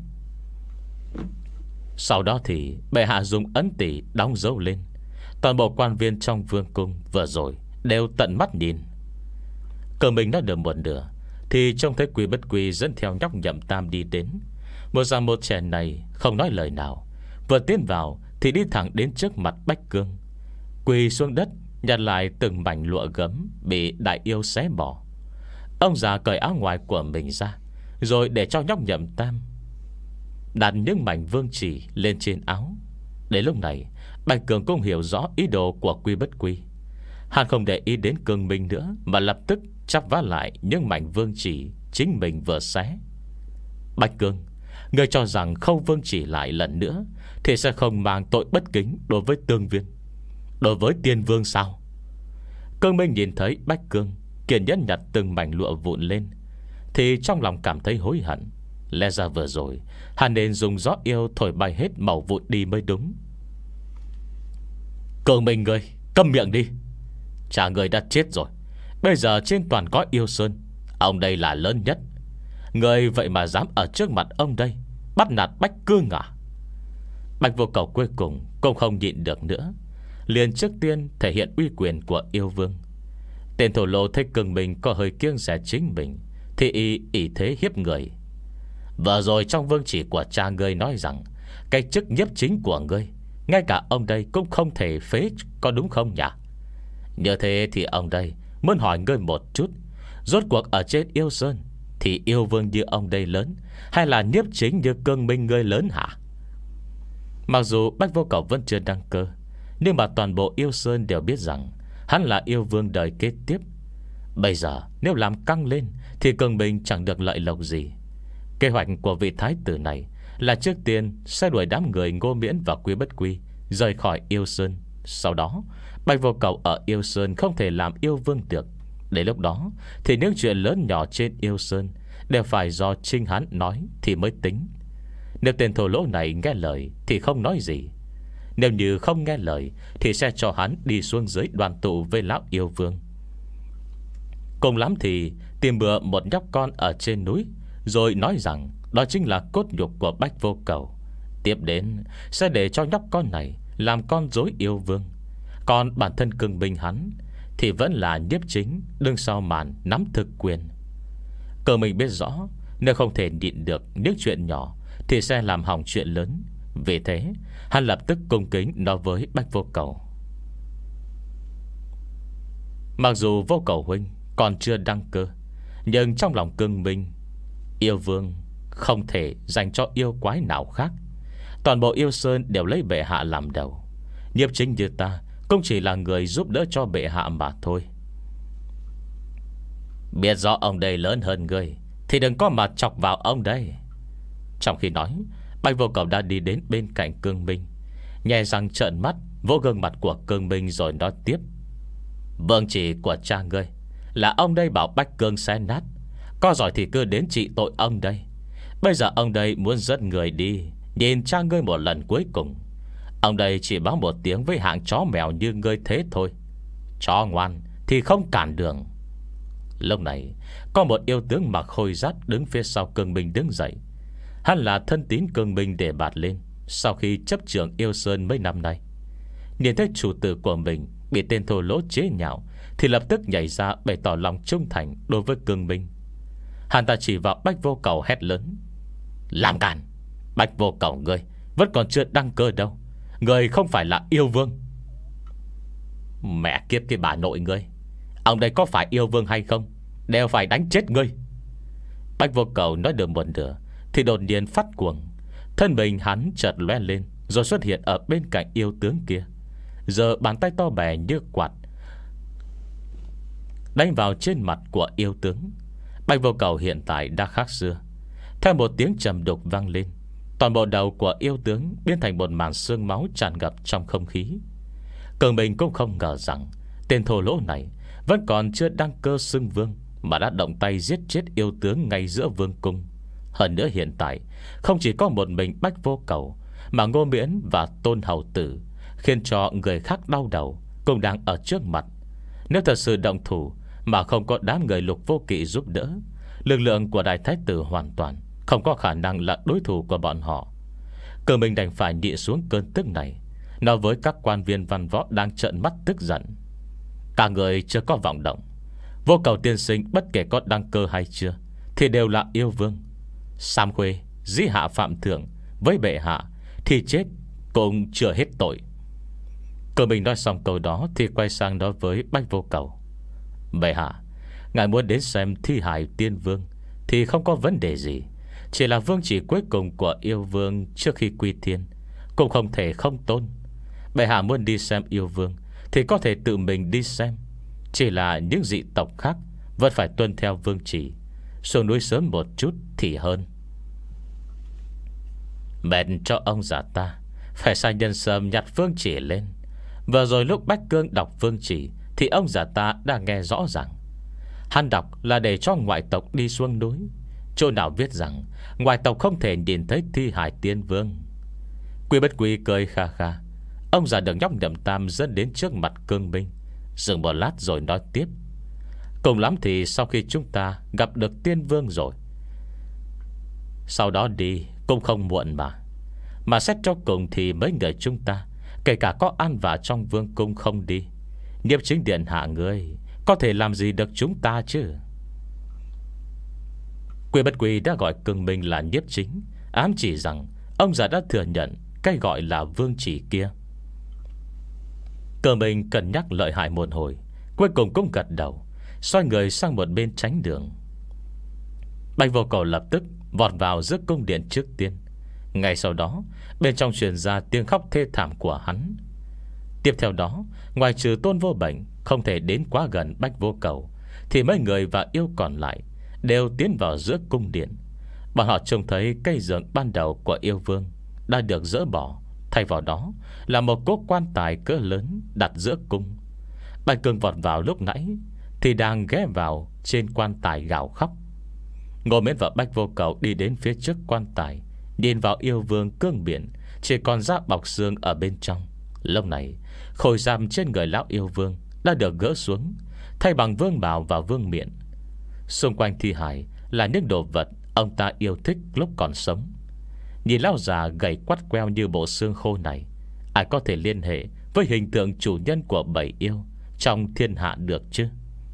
Sau đó thì bệ hạ dùng ấn tỷ đóng dấu lên. Toàn bộ quan viên trong vương cung vừa rồi đều tận mắt nhìn. Cờ mình nói được một nửa thì trông thấy Quy Bất Quy dẫn theo nhóc Nhậm Tam đi đến. Một già một trẻ này không nói lời nào, vừa tiến vào thì đi thẳng đến trước mặt Bách Cương, quỳ xuống đất nhặt lại từng mảnh lụa gấm bị đại yêu xé bỏ. Ông già cởi áo ngoài của mình ra, rồi để cho nhóc Nhậm Tam đặt những mảnh vương chỉ lên trên áo. Đến lúc này Bạch Cường cũng hiểu rõ ý đồ của Quy Bất Quy. Hắn không để ý đến Cương Minh nữa, mà lập tức chắp vá lại những mảnh vương chỉ chính mình vừa xé. Bạch Cường, ngươi cho rằng khâu vương chỉ lại lần nữa thì sẽ không mang tội bất kính đối với Tương Viên, đối với Tiên Vương sao? Cương Minh nhìn thấy Bách Cương kiên nhẫn nhặt từng mảnh lụa vụn lên thì trong lòng cảm thấy hối hận. Lẽ ra vừa rồi hắn nên dùng gió yêu thổi bay hết màu vụn đi mới đúng. Cương Minh ngươi, câm miệng đi! Cha người đã chết rồi, bây giờ trên toàn cõi yêu sơn ông đây là lớn nhất. Người vậy mà dám ở trước mặt ông đây bắt nạt Bách Cương à? Bạch Vô Cầu cuối cùng cũng không nhịn được nữa, liền trước tiên thể hiện uy quyền của yêu vương. Tên thổ lỗ thấy Cương Minh có hơi kiêng rẻ chính mình thì y ý thế hiếp người. Vừa rồi trong vương chỉ của cha ngươi nói rằng cái chức nhiếp chính của ngươi ngay cả ông đây cũng không thể phế, có đúng không nhỉ? Như thế thì ông đây muốn hỏi ngươi một chút, rốt cuộc ở trên yêu sơn thì yêu vương như ông đây lớn hay là nhiếp chính như Cương Minh ngươi lớn hả? Mặc dù Bách Vô Cầu vẫn chưa đăng cơ, nhưng mà toàn bộ yêu sơn đều biết rằng hắn là yêu vương đời kế tiếp. Bây giờ nếu làm căng lên thì Cường Bình chẳng được lợi lộc gì. Kế hoạch của vị thái tử này là trước tiên sẽ đuổi đám người Ngô Miễn và Quý Bất Quy rời khỏi Yêu Sơn. Sau đó Bạch Vô Cầu ở Yêu Sơn không thể làm yêu vương được. Đến lúc đó thì những chuyện lớn nhỏ trên Yêu Sơn đều phải do chính hắn nói thì mới tính. Nếu tên thổ lỗ này nghe lời thì không nói gì. Nếu như không nghe lời thì sẽ cho hắn đi xuống dưới đoàn tụ với lão yêu vương. Cùng lắm thì tìm bữa một nhóc con ở trên núi, rồi nói rằng đó chính là cốt nhục của Bạch Vô Cầu. Tiếp đến sẽ để cho nhóc con này làm con rối yêu vương. Còn bản thân Cường Bình hắn thì vẫn là nhiếp chính đứng sau màn nắm thực quyền. Cờ mình biết rõ nếu không thể nhịn được những chuyện nhỏ thì sẽ làm hỏng chuyện lớn. Vì thế hắn lập tức cung kính nói với Bạch Vô Cầu: mặc dù Vô Cầu huynh còn chưa đăng cơ, nhưng trong lòng Cường Bình, yêu vương không thể dành cho yêu quái nào khác. Toàn bộ Yêu Sơn đều lấy bệ hạ làm đầu. Nhiếp chính như ta cũng chỉ là người giúp đỡ cho bệ hạ mà thôi. Biết rõ ông đây lớn hơn ngươi thì đừng có mà chọc vào ông đây. Trong khi nói, Bạch Vô Cầu đã đi đến bên cạnh Cương Minh, nhè răng trợn mắt vỗ gương mặt của Cương Minh rồi nói tiếp: vương chỉ của cha ngươi là ông đây bảo Bách Cương xé nát. Có giỏi thì cứ đến trị tội ông đây. Bây giờ ông đây muốn dẫn người đi nhìn cha ngươi một lần cuối cùng. Ông đây chỉ báo một tiếng với hạng chó mèo như ngươi thế thôi. Chó ngoan thì không cản đường. Lúc này có một yêu tướng mặc khôi giáp đứng phía sau Cương Minh đứng dậy. Hắn là thân tín Cương Minh để bạt lên sau khi chấp trưởng Yêu Sơn mấy năm nay. Nhìn thấy chủ tử của mình bị tên thô lỗ chế nhạo thì lập tức nhảy ra bày tỏ lòng trung thành đối với Cương Minh. Hắn ta chỉ vào Bạch Vô Cầu hét lớn: làm cản! Bạch Vô Cầu ngươi vẫn còn chưa đăng cơ đâu. Ngươi không phải là yêu vương. Mẹ kiếp cái bà nội ngươi, ông đây có phải yêu vương hay không đều phải đánh chết ngươi. Bạch Vô Cầu nói được một nửa thì đột nhiên phát cuồng. Thân mình hắn chợt lóe lên rồi xuất hiện ở bên cạnh yêu tướng kia. Giờ bàn tay to bè như quạt đánh vào trên mặt của yêu tướng. Bạch Vô Cầu hiện tại đã khác xưa. Theo một tiếng trầm đục vang lên, toàn bộ đầu của yêu tướng biến thành một màn xương máu tràn ngập trong không khí. Cường Bình cũng không ngờ rằng tên thô lỗ này vẫn còn chưa đăng cơ xưng vương mà đã động tay giết chết yêu tướng ngay giữa vương cung. Hơn nữa hiện tại không chỉ có một mình Bạch Vô Cầu, mà Ngô Miễn và Tôn Hầu Tử khiến cho người khác đau đầu cũng đang ở trước mặt. Nếu thật sự động thủ mà không có đám người Lục Vô Kỵ giúp đỡ, lực lượng của Đại Thái Tử hoàn toàn không có khả năng là đối thủ của bọn họ. Cường Bình đành phải nhịn xuống cơn tức này, nói với các quan viên văn võ đang trợn mắt tức giận: cả người chưa có vọng động. Vô Cầu tiên sinh bất kể có đăng cơ hay chưa thì đều là yêu vương. Sam Khuê dĩ hạ phạm thượng với bệ hạ thì chết cũng chưa hết tội. Cường Bình nói xong câu đó thì quay sang nói với Bạch Vô Cầu: bệ hạ, ngài muốn đến xem thi hài tiên vương thì không có vấn đề gì. Chỉ là vương chỉ cuối cùng của yêu vương trước khi quy thiên cũng không thể không tôn. Bệ hạ muốn đi xem yêu vương thì có thể tự mình đi xem. Chỉ là những dị tộc khác vẫn phải tuân theo vương chỉ, xuống núi sớm một chút thì hơn. Mệt cho ông già ta phải sai nhân sâm nhặt vương chỉ lên. Vừa rồi lúc Bách Cương đọc vương chỉ thì ông già ta đã nghe rõ ràng. Hắn đọc là để cho ngoại tộc đi xuống núi. Chỗ nào viết rằng ngoại tộc không thể nhìn thấy thi hài tiên vương. Quý Bất Quý cười kha kha. Ông già được nhóc Nhậm Tam dẫn đến trước mặt Cương Minh, dừng một lát rồi nói tiếp: cùng lắm thì sau khi chúng ta gặp được tiên vương rồi, sau đó đi cũng không muộn mà. Mà xét cho cùng thì mấy người chúng ta, kể cả có ăn vạ trong vương cung không đi, nhiếp chính điện hạ ngươi có thể làm gì được chúng ta chứ? Quý Bất Quý đã gọi Cương Minh là nhiếp chính, ám chỉ rằng ông già đã thừa nhận cái gọi là vương chỉ kia. Cương Minh cân nhắc lợi hại một hồi, cuối cùng cũng gật đầu, xoay người sang một bên tránh đường. Bạch Vô Cầu lập tức vọt vào giữa cung điện trước tiên. Ngay sau đó bên trong truyền ra tiếng khóc thê thảm của hắn. Tiếp theo đó, ngoài trừ Tôn Vô Bệnh không thể đến quá gần Bách Vô Cầu, thì mấy người và yêu còn lại đều tiến vào giữa cung điện. Bọn họ trông thấy cây giường ban đầu của yêu vương đã được dỡ bỏ, thay vào đó là một cỗ quan tài cỡ lớn đặt giữa cung. Bạch Cường vọt vào lúc nãy thì đang ghé vào trên quan tài gào khóc. Ngô Miễn và Bách Vô Cầu đi đến phía trước quan tài, nhìn vào yêu vương cương biển chỉ còn da bọc xương ở bên trong. Lúc này khôi giam trên người lão yêu vương đã được gỡ xuống, thay bằng vương bào và vương miện. Xung quanh thi hài là những đồ vật ông ta yêu thích lúc còn sống. Nhìn lão già gầy quắt queo như bộ xương khô này, ai có thể liên hệ với hình tượng chủ nhân của bảy yêu trong thiên hạ được chứ?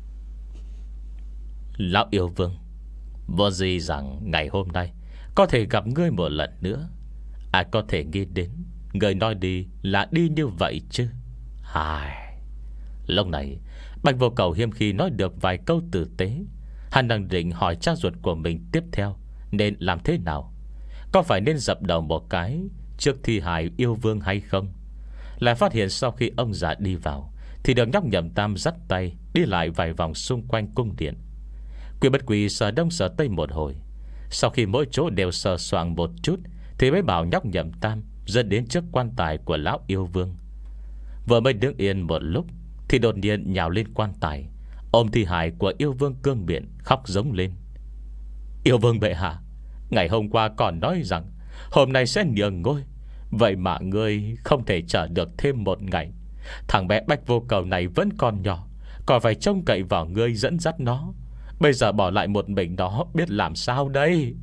Lão yêu vương, vô gì rằng ngày hôm nay có thể gặp ngươi một lần nữa. Ai có thể nghĩ đến người nói đi là đi như vậy chứ? Hài. Lúc này Bạch Vô Cầu hiếm khi nói được vài câu tử tế. Hắn đang định hỏi cha ruột của mình tiếp theo nên làm thế nào. Có phải nên dập đầu một cái trước thi hài yêu vương hay không? Lại phát hiện sau khi ông già đi vào thì được nhóc Nhậm Tam dắt tay đi lại vài vòng xung quanh cung điện. Quy Bất Quy sờ đông sờ tây một hồi. Sau khi mỗi chỗ đều sờ soạng một chút thì mới bảo nhóc Nhậm Tam dẫn đến trước quan tài của lão yêu vương. Vừa mới đứng yên một lúc thì đột nhiên nhào lên quan tài, ôm thi hài của yêu vương cương biển, khóc giống lên. Yêu vương bệ hạ, ngày hôm qua còn nói rằng hôm nay sẽ nhường ngôi, vậy mà ngươi không thể chờ được thêm một ngày. Thằng bé Bách Vô Cầu này vẫn còn nhỏ, còn phải trông cậy vào ngươi dẫn dắt nó. Bây giờ bỏ lại một mình nó biết làm sao đây?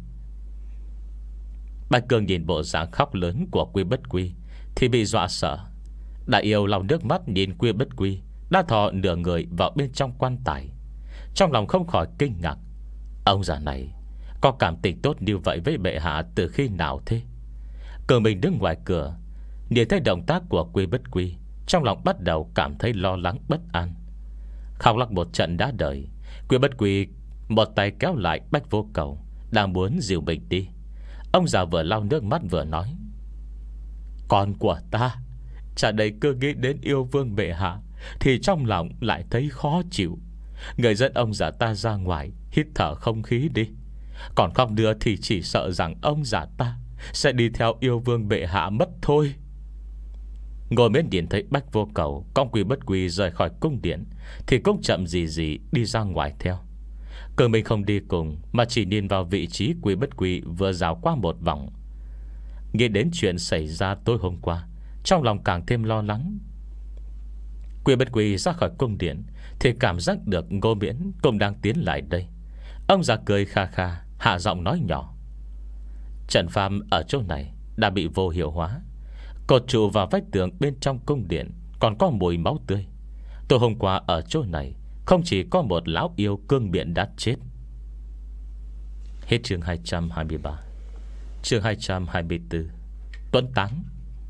Bạch Cường nhìn bộ dáng khóc lớn của Quy Bất Quy thì bị dọa sợ. Đại yêu lòng nước mắt nhìn Quy Bất Quy đã thò nửa người vào bên trong quan tài, trong lòng không khỏi kinh ngạc. Ông già này có cảm tình tốt như vậy với bệ hạ từ khi nào thế? Cường mình đứng ngoài cửa, nhìn thấy động tác của Quy Bất Quy, trong lòng bắt đầu cảm thấy lo lắng bất an. Khóc lóc một trận đã đời, Quy Bất Quy một tay kéo lại Bách Vô Cầu, đang muốn dìu mình đi. Ông già vừa lau nước mắt vừa nói: Con của ta, chả đây cứ nghĩ đến yêu vương bệ hạ thì trong lòng lại thấy khó chịu. Người dẫn ông già ta ra ngoài hít thở không khí đi. Còn không đưa thì chỉ sợ rằng ông già ta sẽ đi theo yêu vương bệ hạ mất thôi. Ngồi Miễn nhìn thấy Bách Vô Cầu con Quy Bất Quy rời khỏi cung điện thì cũng chậm gì gì đi ra ngoài theo. Cường mình không đi cùng, mà chỉ nhìn vào vị trí Quy Bất Quy vừa rào qua một vòng. Nghĩ đến chuyện xảy ra tối hôm qua, trong lòng càng thêm lo lắng. Quy Bất Quy ra khỏi cung điện thì cảm giác được Ngô Miễn cũng đang tiến lại đây. Ông già cười kha kha, hạ giọng nói nhỏ: Trận phàm ở chỗ này đã bị vô hiệu hóa. Cột trụ vào vách tường bên trong cung điện còn có mùi máu tươi. Tối hôm qua ở chỗ này không chỉ có một lão yêu cương biển đã chết. Hết chương hai trăm hai mươi ba. Chương hai trăm hai mươi tư, Tuấn Táng.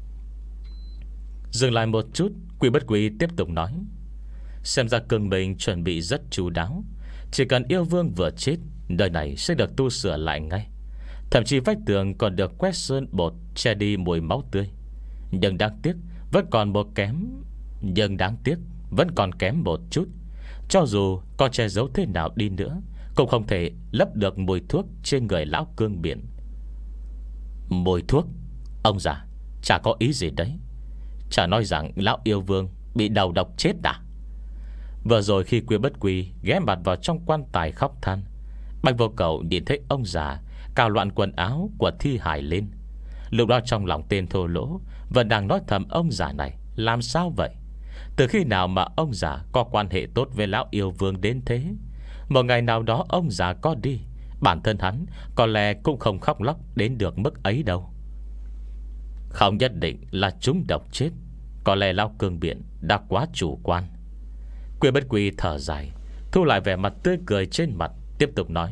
Dừng lại một chút, Quy Bất Quy tiếp tục nói: Xem ra Cương mình chuẩn bị rất chu đáo. Chỉ cần yêu vương vừa chết, nơi này sẽ được tu sửa lại ngay. Thậm chí vách tường còn được quét sơn bột che đi mùi máu tươi. Nhưng đáng tiếc vẫn còn một kém Nhưng đáng tiếc vẫn còn kém một chút. Cho dù có che giấu thế nào đi nữa cũng không thể lấp được mùi thuốc trên người lão cương biển. Mùi thuốc? Ông già, chả có ý gì đấy. Chả nói rằng lão yêu vương bị đầu độc chết à? Vừa rồi khi Quy Bất Quy ghé mặt vào trong quan tài khóc than, Bạch Vô Cầu nhìn thấy ông già cào loạn quần áo của thi hài lên. Lúc đó trong lòng tên thô lỗ vẫn đang nói thầm ông già này làm sao vậy? Từ khi nào mà ông già có quan hệ tốt với lão yêu vương đến thế? Một ngày nào đó ông già có đi, bản thân hắn có lẽ cũng không khóc lóc đến được mức ấy đâu. Không nhất định là chúng độc chết. Có lẽ lão cương biển đã quá chủ quan. Quy Bất Quy thở dài, thu lại vẻ mặt tươi cười trên mặt, tiếp tục nói: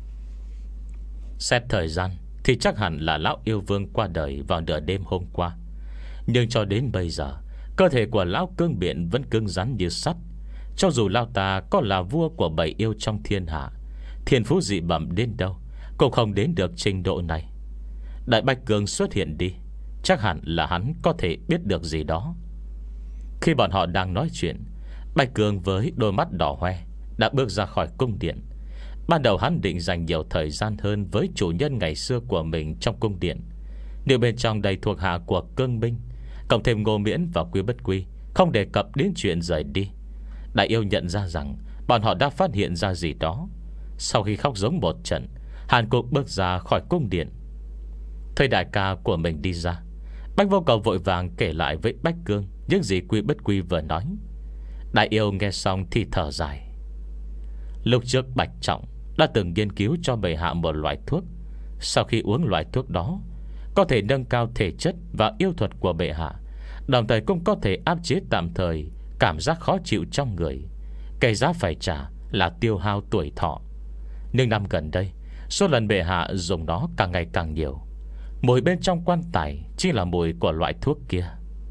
Xét thời gian thì chắc hẳn là lão yêu vương qua đời vào nửa đêm hôm qua. Nhưng cho đến bây giờ, cơ thể của lão cương biển vẫn cứng rắn như sắt. Cho dù lão ta có là vua của bảy yêu trong thiên hạ, thiên phú dị bẩm đến đâu cũng không đến được trình độ này. Đại Bạch Cường xuất hiện đi, chắc hẳn là hắn có thể biết được gì đó. Khi bọn họ đang nói chuyện, Bạch Cương với đôi mắt đỏ hoe đã bước ra khỏi cung điện. Ban đầu hắn định dành nhiều thời gian hơn với chủ nhân ngày xưa của mình trong cung điện, nhưng bên trong đầy thuộc hạ của Cương Minh, cộng thêm Ngô Miễn và Quý Bất Quy, không đề cập đến chuyện rời đi. Đại yêu nhận ra rằng bọn họ đã phát hiện ra gì đó. Sau khi khóc giống một trận, Hàn Cục bước ra khỏi cung điện. Thấy đại ca của mình đi ra, Bạch Vô Cầu vội vàng kể lại với Bạch Cương những gì Quý Bất Quy vừa nói. Đại yêu nghe xong thì thở dài. Lúc trước Bạch Trọng đã từng nghiên cứu cho bệ hạ một loại thuốc. Sau khi uống loại thuốc đó, có thể nâng cao thể chất và yêu thuật của bệ hạ, đồng thời cũng có thể áp chế tạm thời cảm giác khó chịu trong người. Cái giá phải trả là tiêu hao tuổi thọ. Nhưng năm gần đây, số lần bệ hạ dùng nó càng ngày càng nhiều. Mùi bên trong quan tài chính là mùi của loại thuốc kia.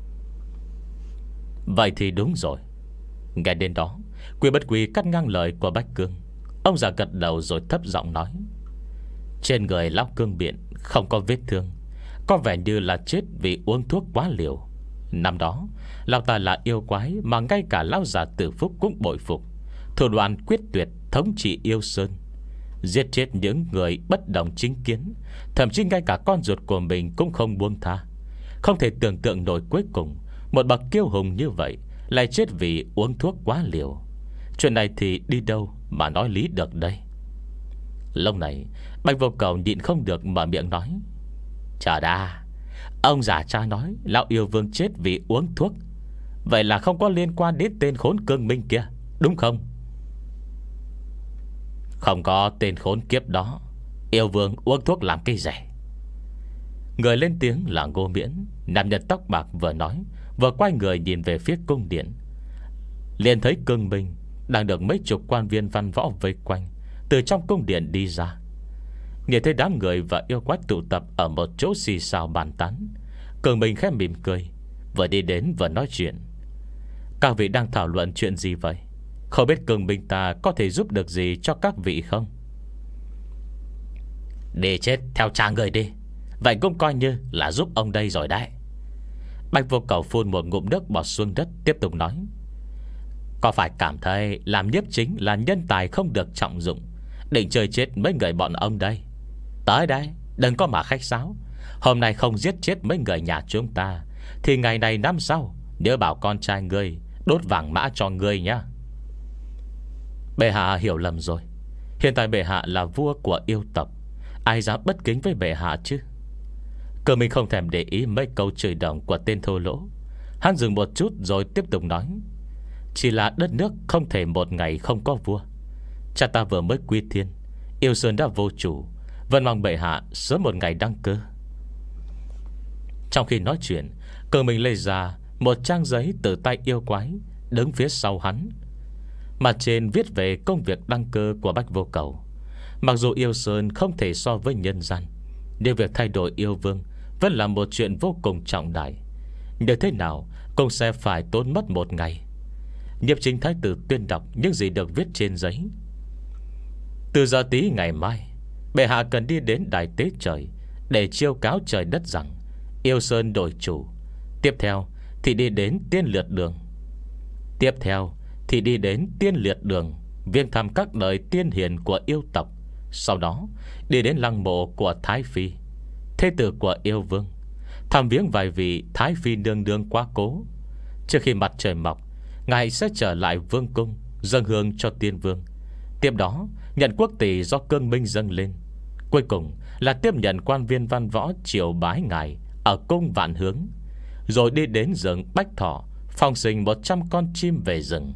Vậy thì đúng rồi. Nghe đến đó, Quý Bất Quy cắt ngang lời của Bách Cương. Ông già gật đầu rồi thấp giọng nói: trên người lão Cương Biện không có vết thương, có vẻ như là chết vì uống thuốc quá liều. Năm đó lão ta là yêu quái mà ngay cả lão già Tử Phúc cũng bội phục. Thủ đoạn quyết tuyệt thống trị yêu sơn, giết chết những người bất đồng chính kiến, thậm chí ngay cả con ruột của mình cũng không buông tha. Không thể tưởng tượng nổi cuối cùng một bậc kiêu hùng như vậy lại chết vì uống thuốc quá liều. Chuyện này thì đi đâu mà nói lý được đây. Lúc này Bạch Vô Cầu nhịn không được mở miệng nói: chà đa, ông già cha nói lão yêu vương chết vì uống thuốc, vậy là không có liên quan đến tên khốn Cương Minh kia, đúng không? Không có tên khốn kiếp đó. Yêu vương uống thuốc làm cái rẻ. Người lên tiếng là Ngô Miễn. Nam nhân tóc bạc vừa nói, vừa quay người nhìn về phía cung điện. Liền thấy Cương Minh đang được mấy chục quan viên văn võ vây quanh, từ trong cung điện đi ra. Nhìn thấy đám người và yêu quái tụ tập ở một chỗ xì xào bàn tán, Cương Minh khẽ mỉm cười, vừa đi đến vừa nói chuyện: các vị đang thảo luận chuyện gì vậy? Không biết Cương Minh ta có thể giúp được gì cho các vị không? Để chết theo cha người đi, vậy cũng coi như là giúp ông đây rồi đấy. Bạch Vô Cầu phun một ngụm nước bọt xuống đất, tiếp tục nói: có phải cảm thấy làm nhiếp chính là nhân tài không được trọng dụng, định chơi chết mấy người bọn ông đây? Tới đây, đừng có mà khách sáo. Hôm nay không giết chết mấy người nhà chúng ta, thì ngày này năm sau nhớ bảo con trai ngươi đốt vàng mã cho ngươi nhá. Bệ hạ hiểu lầm rồi. Hiện tại bệ hạ là vua của yêu tộc, ai dám bất kính với bệ hạ chứ? Cơ mình không thèm để ý mấy câu chửi đồng của tên thô lỗ. Hắn dừng một chút rồi tiếp tục nói: chỉ là đất nước không thể một ngày không có vua. Cha ta vừa mới quy thiên, yêu sơn đã vô chủ, vẫn mong bệ hạ sớm một ngày đăng cơ. Trong khi nói chuyện, Cơ mình lấy ra một trang giấy từ tay yêu quái đứng phía sau hắn. Mặt trên viết về công việc đăng cơ của Bạch Vô Cầu. Mặc dù yêu sơn không thể so với nhân gian, nhưng việc thay đổi yêu vương vẫn là một chuyện vô cùng trọng đại. Như thế nào cũng sẽ phải tốn mất một ngày. Nhiếp chính thái tử tuyên đọc những gì được viết trên giấy. Từ giờ tí ngày mai, bệ hạ cần đi đến đài tế trời để chiêu cáo trời đất rằng yêu sơn đổi chủ. Tiếp theo thì đi đến tiên liệt đường. Tiếp theo thì đi đến tiên liệt đường, viếng thăm các đời tiên hiền của yêu tộc. Sau đó đi đến lăng mộ của Thái Phi, thế tử của yêu vương, thăm viếng vài vị Thái Phi nương nương quá cố. Trước khi mặt trời mọc, ngài sẽ trở lại vương cung dâng hương cho tiên vương. Tiếp đó nhận quốc tỷ do Cương Minh dâng lên. Cuối cùng là tiếp nhận quan viên văn võ triều bái ngài ở cung Vạn Hướng, rồi đi đến rừng Bách Thọ phong sinh một trăm con chim về rừng.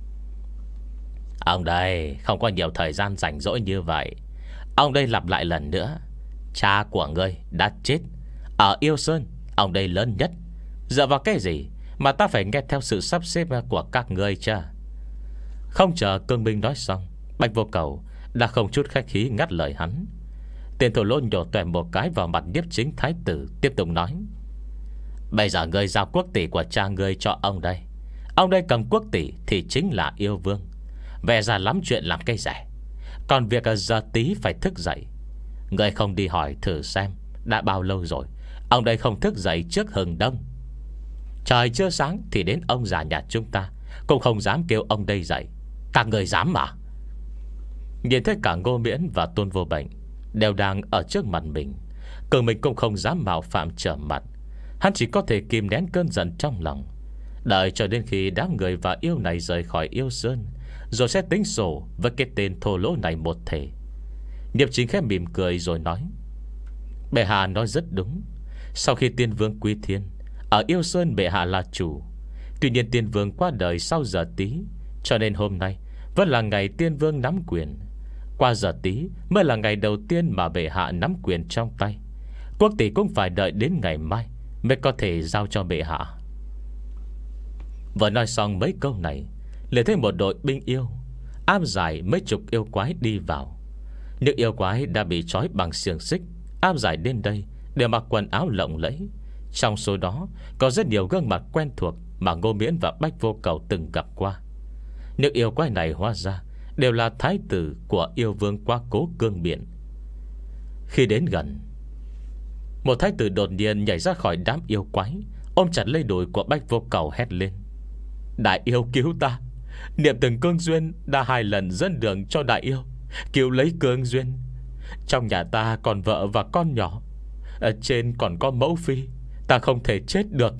Ông đây không có nhiều thời gian rảnh rỗi như vậy. Ông đây lặp lại lần nữa: cha của ngươi đã chết. Ở yêu sơn, ông đây lớn nhất. Dựa vào cái gì mà ta phải nghe theo sự sắp xếp của các ngươi chứ? Không chờ Cương Minh nói xong, Bạch Vô Cầu đã không chút khách khí ngắt lời hắn. Tên thổ lỗ nhổ toẹt một cái vào mặt nhiếp chính thái tử, tiếp tục nói: bây giờ ngươi giao quốc tỷ của cha ngươi cho ông đây. Ông đây cầm quốc tỷ thì chính là yêu vương. Vẻ ra lắm chuyện làm cây rẻ. Còn việc giờ tí phải thức dậy, ngươi không đi hỏi thử xem đã bao lâu rồi ông đây không thức dậy trước hừng đông. Trời chưa sáng thì đến ông già nhà chúng ta cũng không dám kêu ông đây dậy. Các người dám mà. Nhìn thấy cả Ngô Miễn và Tôn Vô Bệnh đều đang ở trước mặt mình, Cường mình cũng không dám mạo phạm trở mặt. Hắn chỉ có thể kìm nén cơn giận trong lòng, đợi cho đến khi đám người và yêu này rời khỏi Yêu Sơn, rồi sẽ tính sổ với cái tên thô lỗ này một thể. Niệm Chính khẽ mỉm cười rồi nói: bệ hạ nói rất đúng. Sau khi Tiên Vương quy thiên, ở Yêu Sơn bệ hạ là chủ. Tuy nhiên Tiên Vương qua đời sau giờ tí, cho nên hôm nay vẫn là ngày Tiên Vương nắm quyền. Qua giờ tí mới là ngày đầu tiên mà bệ hạ nắm quyền trong tay. Quốc tỷ cũng phải đợi đến ngày mai mới có thể giao cho bệ hạ. Vừa nói xong mấy câu này, liền thấy một đội binh yêu áp giải mấy chục yêu quái đi vào. Những yêu quái đã bị trói bằng xiềng xích áp giải đến đây đều mặc quần áo lộng lẫy. Trong số đó có rất nhiều gương mặt quen thuộc mà Ngô Miễn và Bách Vô Cầu từng gặp qua. Những yêu quái này hóa ra đều là thái tử của yêu vương Quá Cố Cương Biện. Khi đến gần, một thái tử đột nhiên nhảy ra khỏi đám yêu quái, ôm chặt lấy đùi của Bách Vô Cầu hét lên: đại yêu cứu ta! Niệm từng cương duyên đã hai lần dẫn đường cho đại yêu cứu lấy cương duyên. Trong nhà ta còn vợ và con nhỏ, ở trên còn có mẫu phi, ta không thể chết được.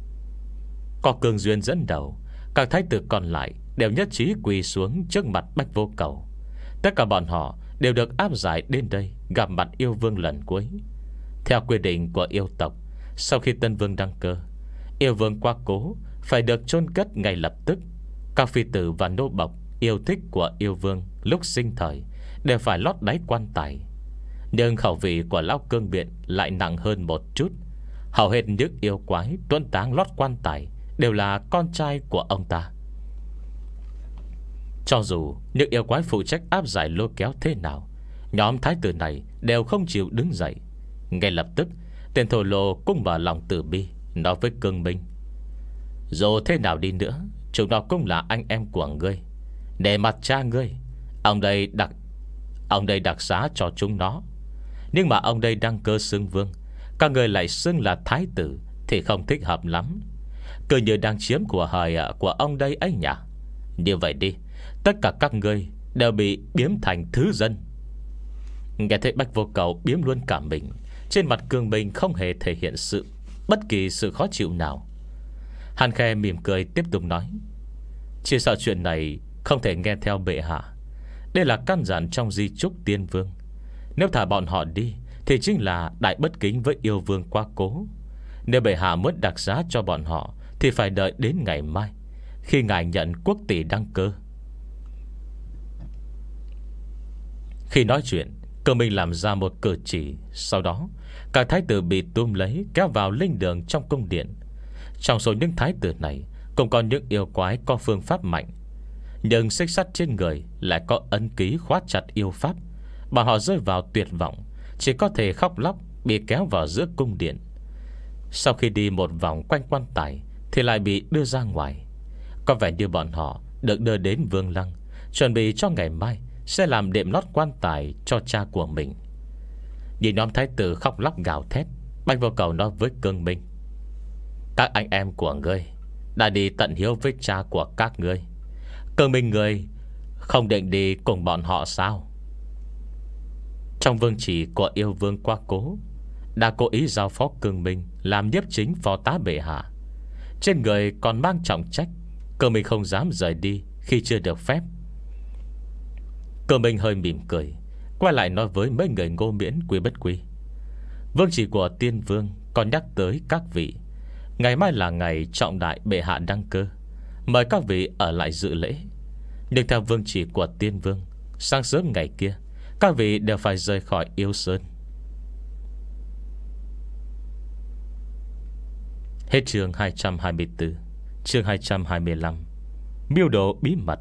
Có cương duyên dẫn đầu, các thái tử còn lại đều nhất trí quỳ xuống trước mặt Bách Vô Cầu. Tất cả bọn họ đều được áp giải đến đây gặp mặt yêu vương lần cuối. Theo quy định của yêu tộc, sau khi tân vương đăng cơ, yêu vương Quá Cố phải được chôn cất ngay lập tức. Các phi tử và nô bộc yêu thích của yêu vương lúc sinh thời đều phải lót đáy quan tài. Nhưng khẩu vị của lão Cương Biện lại nặng hơn một chút. Hầu hết những yêu quái tuấn táng lót quan tài đều là con trai của ông ta. Cho dù những yêu quái phụ trách áp giải lôi kéo thế nào, nhóm thái tử này đều không chịu đứng dậy. Ngay lập tức, tên thổ lô cũng mở lòng từ bi, nói với Cương Minh: dù thế nào đi nữa, chúng nó cũng là anh em của ngươi. Để mặt cha ngươi, Ông đây đặc Ông đây đặc xá cho chúng nó. Nhưng mà ông đây đăng cơ xưng vương, các người lại xưng là thái tử, thì không thích hợp lắm. Cứ như đang chiếm của hời của ông đây ấy nhỉ. Như vậy đi, tất cả các ngươi đều bị biếm thành thứ dân. Nghe thấy Bách Vô Cầu biếm luôn cả mình, trên mặt Cương Minh không hề thể hiện sự bất kỳ sự khó chịu nào. Hàn Khe mỉm cười tiếp tục nói: chỉ sợ chuyện này không thể nghe theo bệ hạ. Đây là căn dặn trong di chúc Tiên Vương. Nếu thả bọn họ đi thì chính là đại bất kính với yêu vương Quá Cố. Nếu bệ hạ muốn đặc giá cho bọn họ thì phải đợi đến ngày mai, khi ngài nhận quốc tỷ đăng cơ. Khi nói chuyện, Cơ Minh làm ra một cử chỉ. Sau đó cả thái tử bị túm lấy kéo vào linh đường trong cung điện. Trong số những thái tử này cũng có những yêu quái có phương pháp mạnh, nhưng xích sắt trên người lại có ấn ký khóa chặt yêu pháp. Bọn họ rơi vào tuyệt vọng, chỉ có thể khóc lóc bị kéo vào giữa cung điện. Sau khi đi một vòng quanh quan tài thì lại bị đưa ra ngoài. Có vẻ như bọn họ được đưa đến Vương Lăng, chuẩn bị cho ngày mai sẽ làm đệm lót quan tài cho cha của mình. Nhìn nhóm thái tử khóc lóc gào thét, Bách Vô Cầu nói với Cương Minh: các anh em của ngươi đã đi tận hiếu với cha của các ngươi. Cương Minh ngươi không định đi cùng bọn họ sao? Trong vương chỉ của yêu vương Quá Cố đã cố ý giao phó Cương Minh làm nhiếp chính phó tá bệ hạ. Trên người còn mang trọng trách, Cương Minh không dám rời đi khi chưa được phép. Cương Minh hơi mỉm cười, quay lại nói với mấy người Ngô Miễn, Quý Bất Quý: vương chỉ của Tiên Vương còn nhắc tới các vị, ngày mai là ngày trọng đại bệ hạ đăng cơ, mời các vị ở lại dự lễ. Nhưng theo vương chỉ của Tiên Vương, sáng sớm ngày kia các vị đều phải rời khỏi Yêu Sơn. Hết chương hai trăm hai mươi tư. Chương hai trăm hai mươi lăm. Mưu đồ bí mật.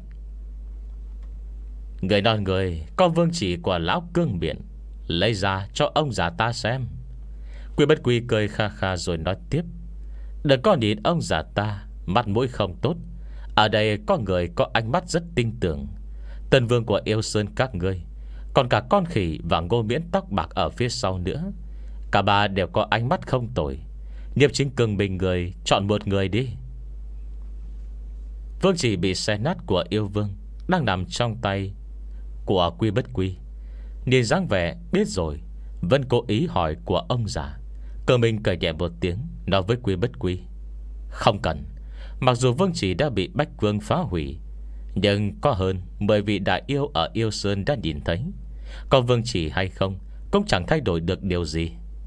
Người non người có vương chỉ của lão Cương Biện, lấy ra cho ông già ta xem. Quý Bất Quý cười kha kha rồi nói tiếp: đừng có nhìn ông già ta mặt mũi không tốt. Ở đây có người có ánh mắt rất tinh tường. Tân vương của Yêu Sơn các ngươi, còn cả con khỉ và Ngô Miễn tóc bạc ở phía sau nữa, cả ba đều có ánh mắt không tồi. Nhiếp chính cường bình người chọn một người đi. Vương chỉ bị xé nát của yêu vương đang nằm trong tay của Quy Bất Quy. Nhìn dáng vẻ biết rồi, vẫn cố ý hỏi của ông già. Cường Minh cười nhẹ một tiếng, nói với Quy Bất Quy: không cần. Mặc dù vương chỉ đã bị Bách Vương phá hủy, nhưng có hơn mười vị đại yêu ở Yêu Sơn đã nhìn thấy. Có vương chỉ hay không cũng chẳng thay đổi được điều gì.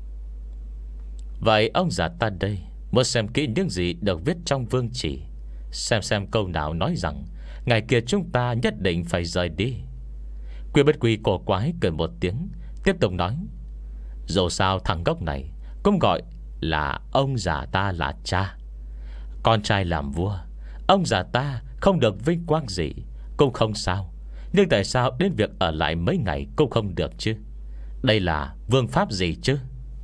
Vậy ông già ta đây muốn xem kỹ những gì được viết trong vương chỉ, xem xem câu nào nói rằng ngày kia chúng ta nhất định phải rời đi. Quy Bất Quy cổ quái cười một tiếng, tiếp tục nói: dù sao thằng gốc này cũng gọi là ông già ta là cha. Con trai làm vua, ông già ta không được vinh quang gì cũng không sao. Nhưng tại sao đến việc ở lại mấy ngày cũng không được chứ? Đây là vương pháp gì chứ?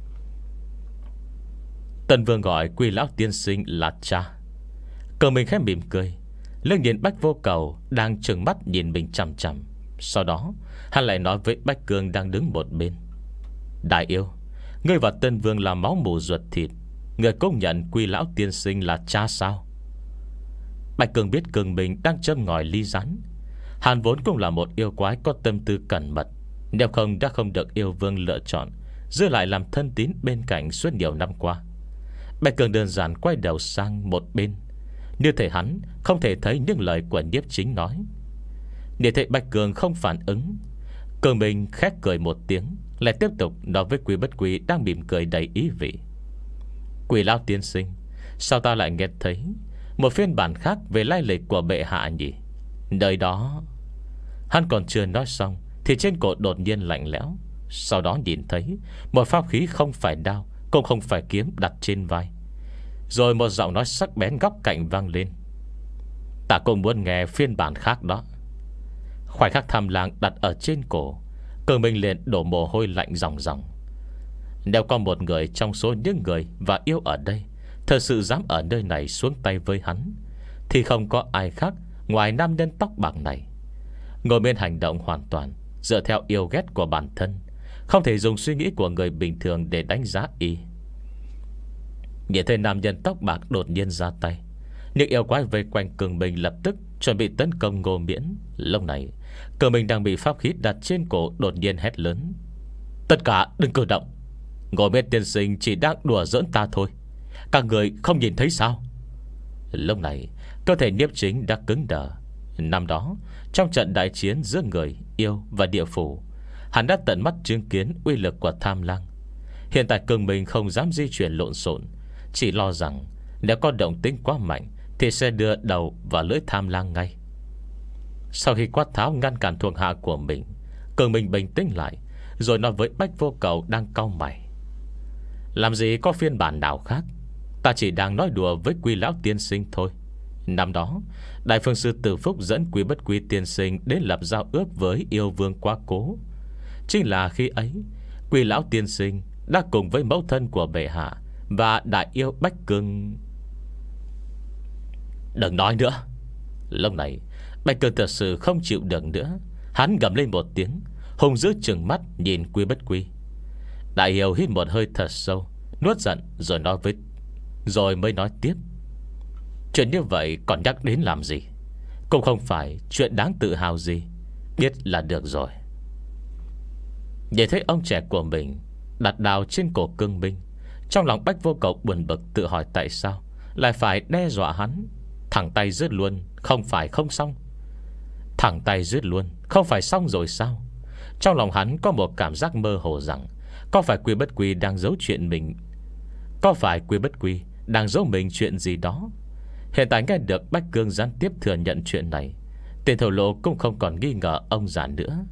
Tần Vương gọi Quy lão tiên sinh là cha. Cờ mình khẽ mỉm cười, lương nhìn Bách Vô Cầu đang trừng mắt nhìn mình chằm chằm. Sau đó hắn lại nói với Bách Cương đang đứng một bên: đại yêu, ngươi và Tân Vương là máu mủ ruột thịt, người công nhận Quy lão tiên sinh là cha sao? Bạch Cương biết Cương mình đang châm ngòi ly rắn. Hắn vốn cũng là một yêu quái có tâm tư cẩn mật, nếu không đã không được yêu vương lựa chọn, giữ lại làm thân tín bên cạnh suốt nhiều năm qua. Bạch Cương đơn giản quay đầu sang một bên, như thể hắn không thể thấy những lời của nhiếp chính nói. Để thấy Bạch Cương không phản ứng, Cương mình khét cười một tiếng, lại tiếp tục nói với Quy Bất Quy đang mỉm cười đầy ý vị: Quy lão tiên sinh, sao ta lại nghe thấy một phiên bản khác về lai lịch của bệ hạ nhỉ? Nơi đó... Hắn còn chưa nói xong thì trên cổ đột nhiên lạnh lẽo. Sau đó nhìn thấy một pháp khí không phải đao cũng không phải kiếm đặt trên vai. Rồi một giọng nói sắc bén góc cạnh vang lên: ta cũng muốn nghe phiên bản khác đó. Khoảnh khắc tham lang đặt ở trên cổ, Cường Minh liền đổ mồ hôi lạnh ròng ròng. Nếu có một người trong số những người và yêu ở đây thật sự dám ở nơi này xuống tay với hắn, thì không có ai khác ngoài nam nhân tóc bạc này. Ngồi bên hành động hoàn toàn dựa theo yêu ghét của bản thân, không thể dùng suy nghĩ của người bình thường để đánh giá y. Nhìn thấy nam nhân tóc bạc đột nhiên ra tay, những yêu quái vây quanh Cường Minh lập tức chuẩn bị tấn công Ngô Miễn. Lúc này Cường Minh đang bị pháp khí đặt trên cổ đột nhiên hét lớn: tất cả đừng cử động, Ngô Miễn tiên sinh chỉ đang đùa giỡn ta thôi, các người không nhìn thấy sao? Lúc này cơ thể nhiếp chính đã cứng đờ. Năm đó trong trận đại chiến giữa người yêu và địa phủ, hắn đã tận mắt chứng kiến uy lực của tham lang. Hiện tại Cường Minh không dám di chuyển lộn xộn, chỉ lo rằng nếu có động tĩnh quá mạnh thì sẽ đưa đầu vào lưỡi tham lang ngay. Sau khi quát tháo ngăn cản thuộc hạ của mình, Cường Minh bình tĩnh lại, rồi nói với Bách Vô Cầu đang cau mày: làm gì có phiên bản nào khác, ta chỉ đang nói đùa với Quy lão tiên sinh thôi. Năm đó Đại Phương Sư Tử Phúc dẫn Quy Bất Quy tiên sinh đến lập giao ước với yêu vương Quá Cố. Chính là khi ấy Quy lão tiên sinh đã cùng với mẫu thân của bệ hạ và đại yêu Bách Cương... Đừng nói nữa. Lúc này Bách Cương thật sự không chịu được nữa. Hắn gầm lên một tiếng, hung dữ trừng mắt nhìn Quy Bất Quy. Đại yêu hít một hơi thật sâu, nuốt giận rồi nói với Rồi mới nói tiếp: chuyện như vậy còn nhắc đến làm gì? Cũng không phải chuyện đáng tự hào gì, biết là được rồi. Nhìn thấy ông trẻ của mình đặt đao trên cổ Cương Minh, trong lòng Bách Vô Cầu buồn bực, tự hỏi tại sao lại phải đe dọa hắn. Thẳng tay giết luôn không phải không xong. Thẳng tay giết luôn không phải xong rồi sao? Trong lòng hắn có một cảm giác mơ hồ rằng có phải Quy Bất Quy đang giấu chuyện mình Có phải Quy Bất Quy đang giấu mình chuyện gì đó. Hiện tại nghe được Bách Cương gián tiếp thừa nhận chuyện này, tên thổ lộ cũng không còn nghi ngờ ông già nữa.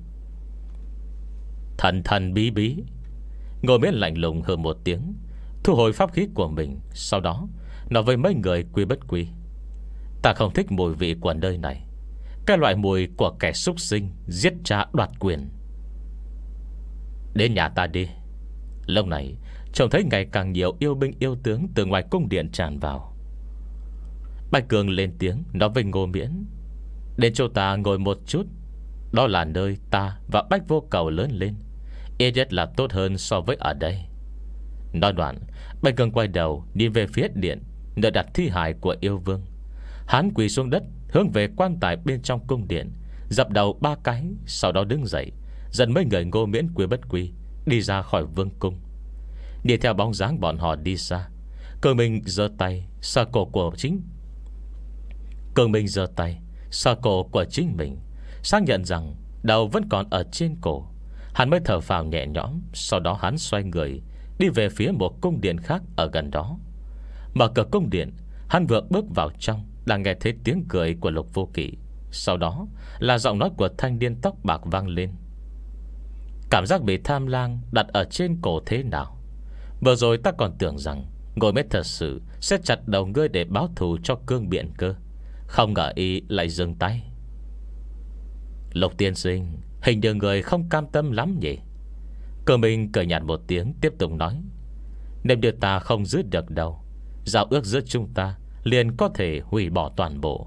Thần thần bí bí. Ngồi bên lạnh lùng hơn một tiếng, thu hồi pháp khí của mình. Sau đó nói với mấy người Quy Bất Quy: ta không thích mùi vị của nơi này, cái loại mùi của kẻ súc sinh giết cha đoạt quyền. Đến nhà ta đi. Lúc này trông thấy ngày càng nhiều yêu binh yêu tướng từ ngoài cung điện tràn vào. Bạch Cường lên tiếng nói với Ngô Miễn: đến chỗ ta ngồi một chút, đó là nơi ta và Bách Vô Cầu lớn lên, ít nhất là tốt hơn so với ở đây. Nói đoạn, Bạch Cường quay đầu nhìn về phía điện nơi đặt thi hài của yêu vương. Hắn quỳ xuống đất, hướng về quan tài bên trong cung điện, dập đầu ba cái. Sau đó đứng dậy, dẫn mấy người Ngô Miễn Quý Bất Quy đi ra khỏi vương cung. Đi theo bóng dáng bọn họ đi xa, Cường Minh giơ tay sờ cổ của chính Cường Minh giơ tay sờ cổ của chính mình, xác nhận rằng đầu vẫn còn ở trên cổ. Hắn mới thở phào nhẹ nhõm. Sau đó hắn xoay người đi về phía một cung điện khác ở gần đó. Mở cửa cung điện, hắn vừa bước vào trong đã nghe thấy tiếng cười của Lục Vô Kỵ. Sau đó là giọng nói của thanh niên tóc bạc vang lên: "Cảm giác bị tham lang đặt ở trên cổ thế nào? Vừa rồi ta còn tưởng rằng Ngồi Mết thật sự sẽ chặt đầu ngươi để báo thù cho Cương Biện cơ, không ngờ y lại dừng tay." "Lục tiên sinh, hình như người không cam tâm lắm nhỉ?" Cơ Minh cười nhạt một tiếng, tiếp tục nói: "Nếu như ta không giữ được đâu, giao ước giữa chúng ta liền có thể hủy bỏ toàn bộ."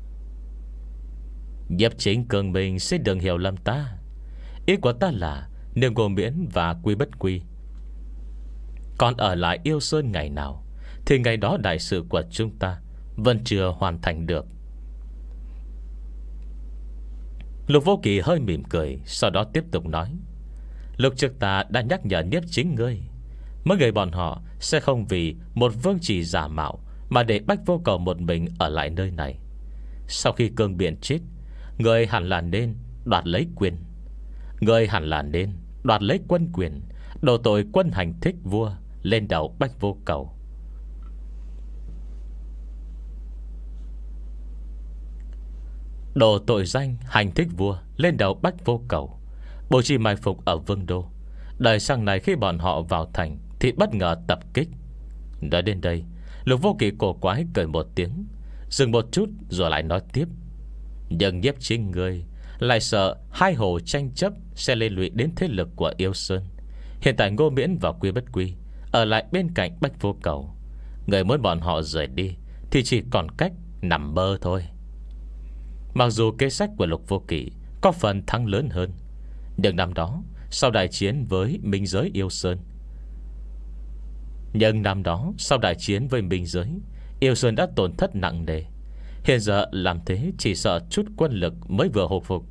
"Nhiếp chính Cường Minh sẽ đừng hiểu lầm ta. Ý của ta là nếu Ngô Miễn và Quý Bất Quy còn ở lại Yêu Sơn ngày nào, thì ngày đó đại sự của chúng ta vẫn chưa hoàn thành được." Lục Vô Kỳ hơi mỉm cười, sau đó tiếp tục nói: "Lúc trước ta đã nhắc nhở Nhiếp chính ngươi, mấy người bọn họ sẽ không vì một vương chỉ giả mạo mà để Bách Vô Cầu một mình ở lại nơi này. Sau khi Cương Biện chết, người hẳn là nên đoạt lấy quyền Người hẳn là nên đoạt lấy quân quyền, đổ tội quân hành thích vua lên đầu Bách Vô Cầu. Đổ tội danh hành thích vua lên đầu Bách Vô Cầu, bố trí mai phục ở Vương Đô. Đời sang này khi bọn họ vào thành thì bất ngờ tập kích." Nói đến đây, Lục Vô Kỳ cổ quái cười một tiếng, dừng một chút rồi lại nói tiếp: "Nhưng Nhiếp chính ngươi lại sợ hai hồ tranh chấp sẽ liên lụy đến thế lực của Yêu Sơn. Hiện tại Ngô Miễn và Quy Bất Quy ở lại bên cạnh Bách Vô Cầu, người muốn bọn họ rời đi thì chỉ còn cách nằm mơ thôi." Mặc dù kế sách của Lục Vô Kỵ có phần thắng lớn hơn, nhưng năm đó sau đại chiến với Minh Giới Yêu Sơn Nhưng năm đó sau đại chiến với Minh Giới, Yêu Sơn đã tổn thất nặng nề. Hiện giờ làm thế chỉ sợ chút quân lực mới vừa hồi phục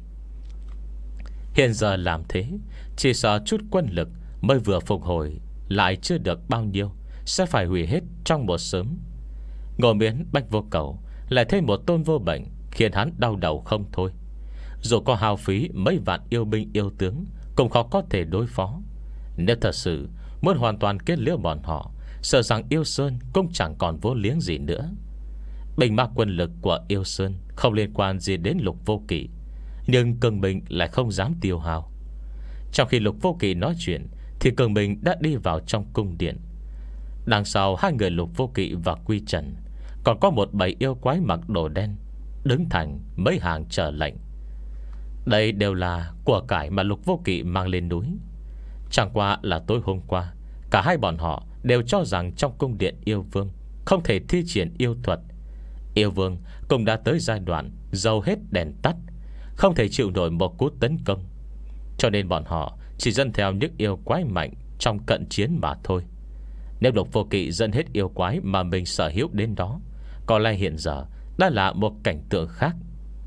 Hiện giờ làm thế Chỉ sợ chút quân lực mới vừa phục hồi lại chưa được bao nhiêu, sẽ phải hủy hết trong một sớm. Ngô Miễn Bách Vô Cầu lại thêm một tôn vô bệnh, khiến hắn đau đầu không thôi. Dù có hao phí mấy vạn yêu binh yêu tướng cũng khó có thể đối phó. Nếu thật sự muốn hoàn toàn kết liễu bọn họ, sợ rằng Yêu Sơn cũng chẳng còn vô liếng gì nữa. Bình mạc quân lực của Yêu Sơn không liên quan gì đến Lục Vô Kỵ, nhưng Cường Minh lại không dám tiêu hao. Trong khi Lục Vô Kỵ nói chuyện thì Cường Minh đã đi vào trong cung điện. Đằng sau hai người Lục Vô Kỵ và Quy Trần còn có một bầy yêu quái mặc đồ đen đứng thành mấy hàng chờ lệnh. Đây đều là của cải mà Lục Vô Kỵ mang lên núi. Chẳng qua là tối hôm qua, cả hai bọn họ đều cho rằng trong cung điện yêu vương không thể thi triển yêu thuật. Yêu vương cũng đã tới giai đoạn dầu hết đèn tắt, không thể chịu nổi một cú tấn công, cho nên bọn họ chỉ dẫn theo những yêu quái mạnh trong cận chiến mà thôi. Nếu Lục Vô Kỵ dẫn hết yêu quái mà mình sở hữu đến đó, có lẽ hiện giờ đã là một cảnh tượng khác.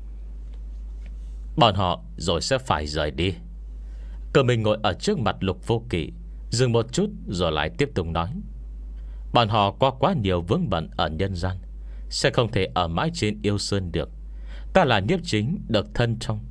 Bọn họ rồi sẽ phải rời đi. Cơ mình ngồi ở trước mặt Lục Vô Kỵ, dừng một chút rồi lại tiếp tục nói: "Bọn họ có quá nhiều vướng bận ở nhân gian, sẽ không thể ở mãi trên Yêu Sơn được. Ta là nhiếp chính được thân trong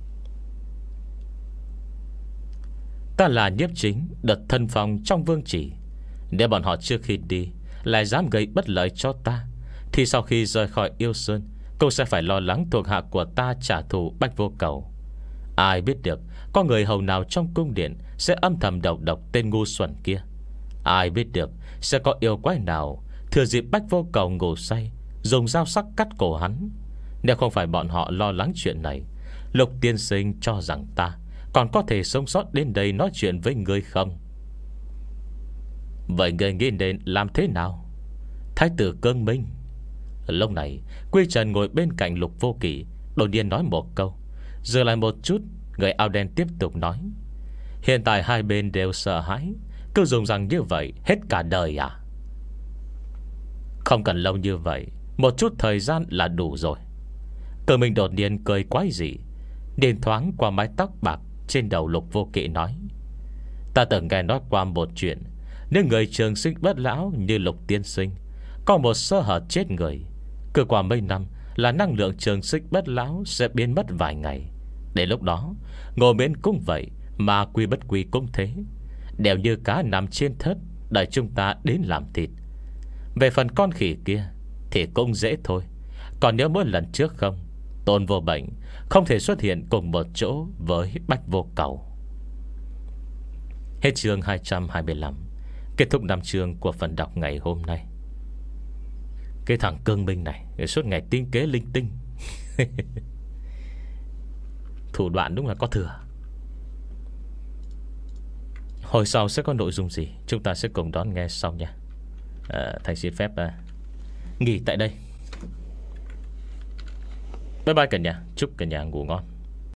Ta là nhiếp chính được thân phong trong vương chỉ. Nếu bọn họ trước khi đi lại dám gây bất lợi cho ta, thì sau khi rời khỏi Yêu Sơn cũng sẽ phải lo lắng thuộc hạ của ta trả thù Bách Vô Cầu. Ai biết được có người hầu nào trong cung điện sẽ âm thầm đầu độc tên ngu xuẩn kia. Ai biết được sẽ có yêu quái nào thừa dịp Bách Vô Cầu ngủ say dùng dao sắc cắt cổ hắn. Nếu không phải bọn họ lo lắng chuyện này, Lục tiên sinh cho rằng ta còn có thể sống sót đến đây nói chuyện với ngươi không? Vậy ngươi nghĩ nên làm thế nào?" Thái tử Cương Minh. Lúc này Quy Trần ngồi bên cạnh Lục Vô Kỵ, đột nhiên nói một câu. Dừng lại một chút, người áo đen tiếp tục nói: "Hiện tại hai bên đều sợ hãi, Cứ dùng rằng như vậy hết cả đời à? Không cần lâu như vậy, một chút thời gian là đủ rồi. Cờ mình đột nhiên cười quái dị, nhìn thoáng qua mái tóc bạc trên đầu Lục Vô Kỵ nói: Ta từng nghe nói qua một chuyện, nếu người trường sinh bất lão như Lục tiên sinh có một sơ hở chết người, cứ qua mấy năm là năng lượng trường sinh bất lão sẽ biến mất vài ngày. Đến lúc đó, ngồi miễn cũng vậy, mà quy bất quy cũng thế, đều như cá nằm trên thớt, đợi chúng ta đến làm thịt. Về phần con khỉ kia thì cũng dễ thôi. Còn nhớ mỗi lần trước không, Tôn Vô Bệnh không thể xuất hiện cùng một chỗ với Bách Vô Cầu. Hết chương hai trăm hai mươi lăm. Kết thúc năm chương của phần đọc ngày hôm nay. Cái thằng Cương Minh này suốt ngày tinh kế linh tinh. Thủ đoạn đúng là có thừa. Hồi sau sẽ có nội dung gì chúng ta sẽ cùng đón nghe sau nha. à, Thầy xin phép à, nghỉ tại đây. Bye bye cả nhà. Chúc cả nhà ngủ ngon.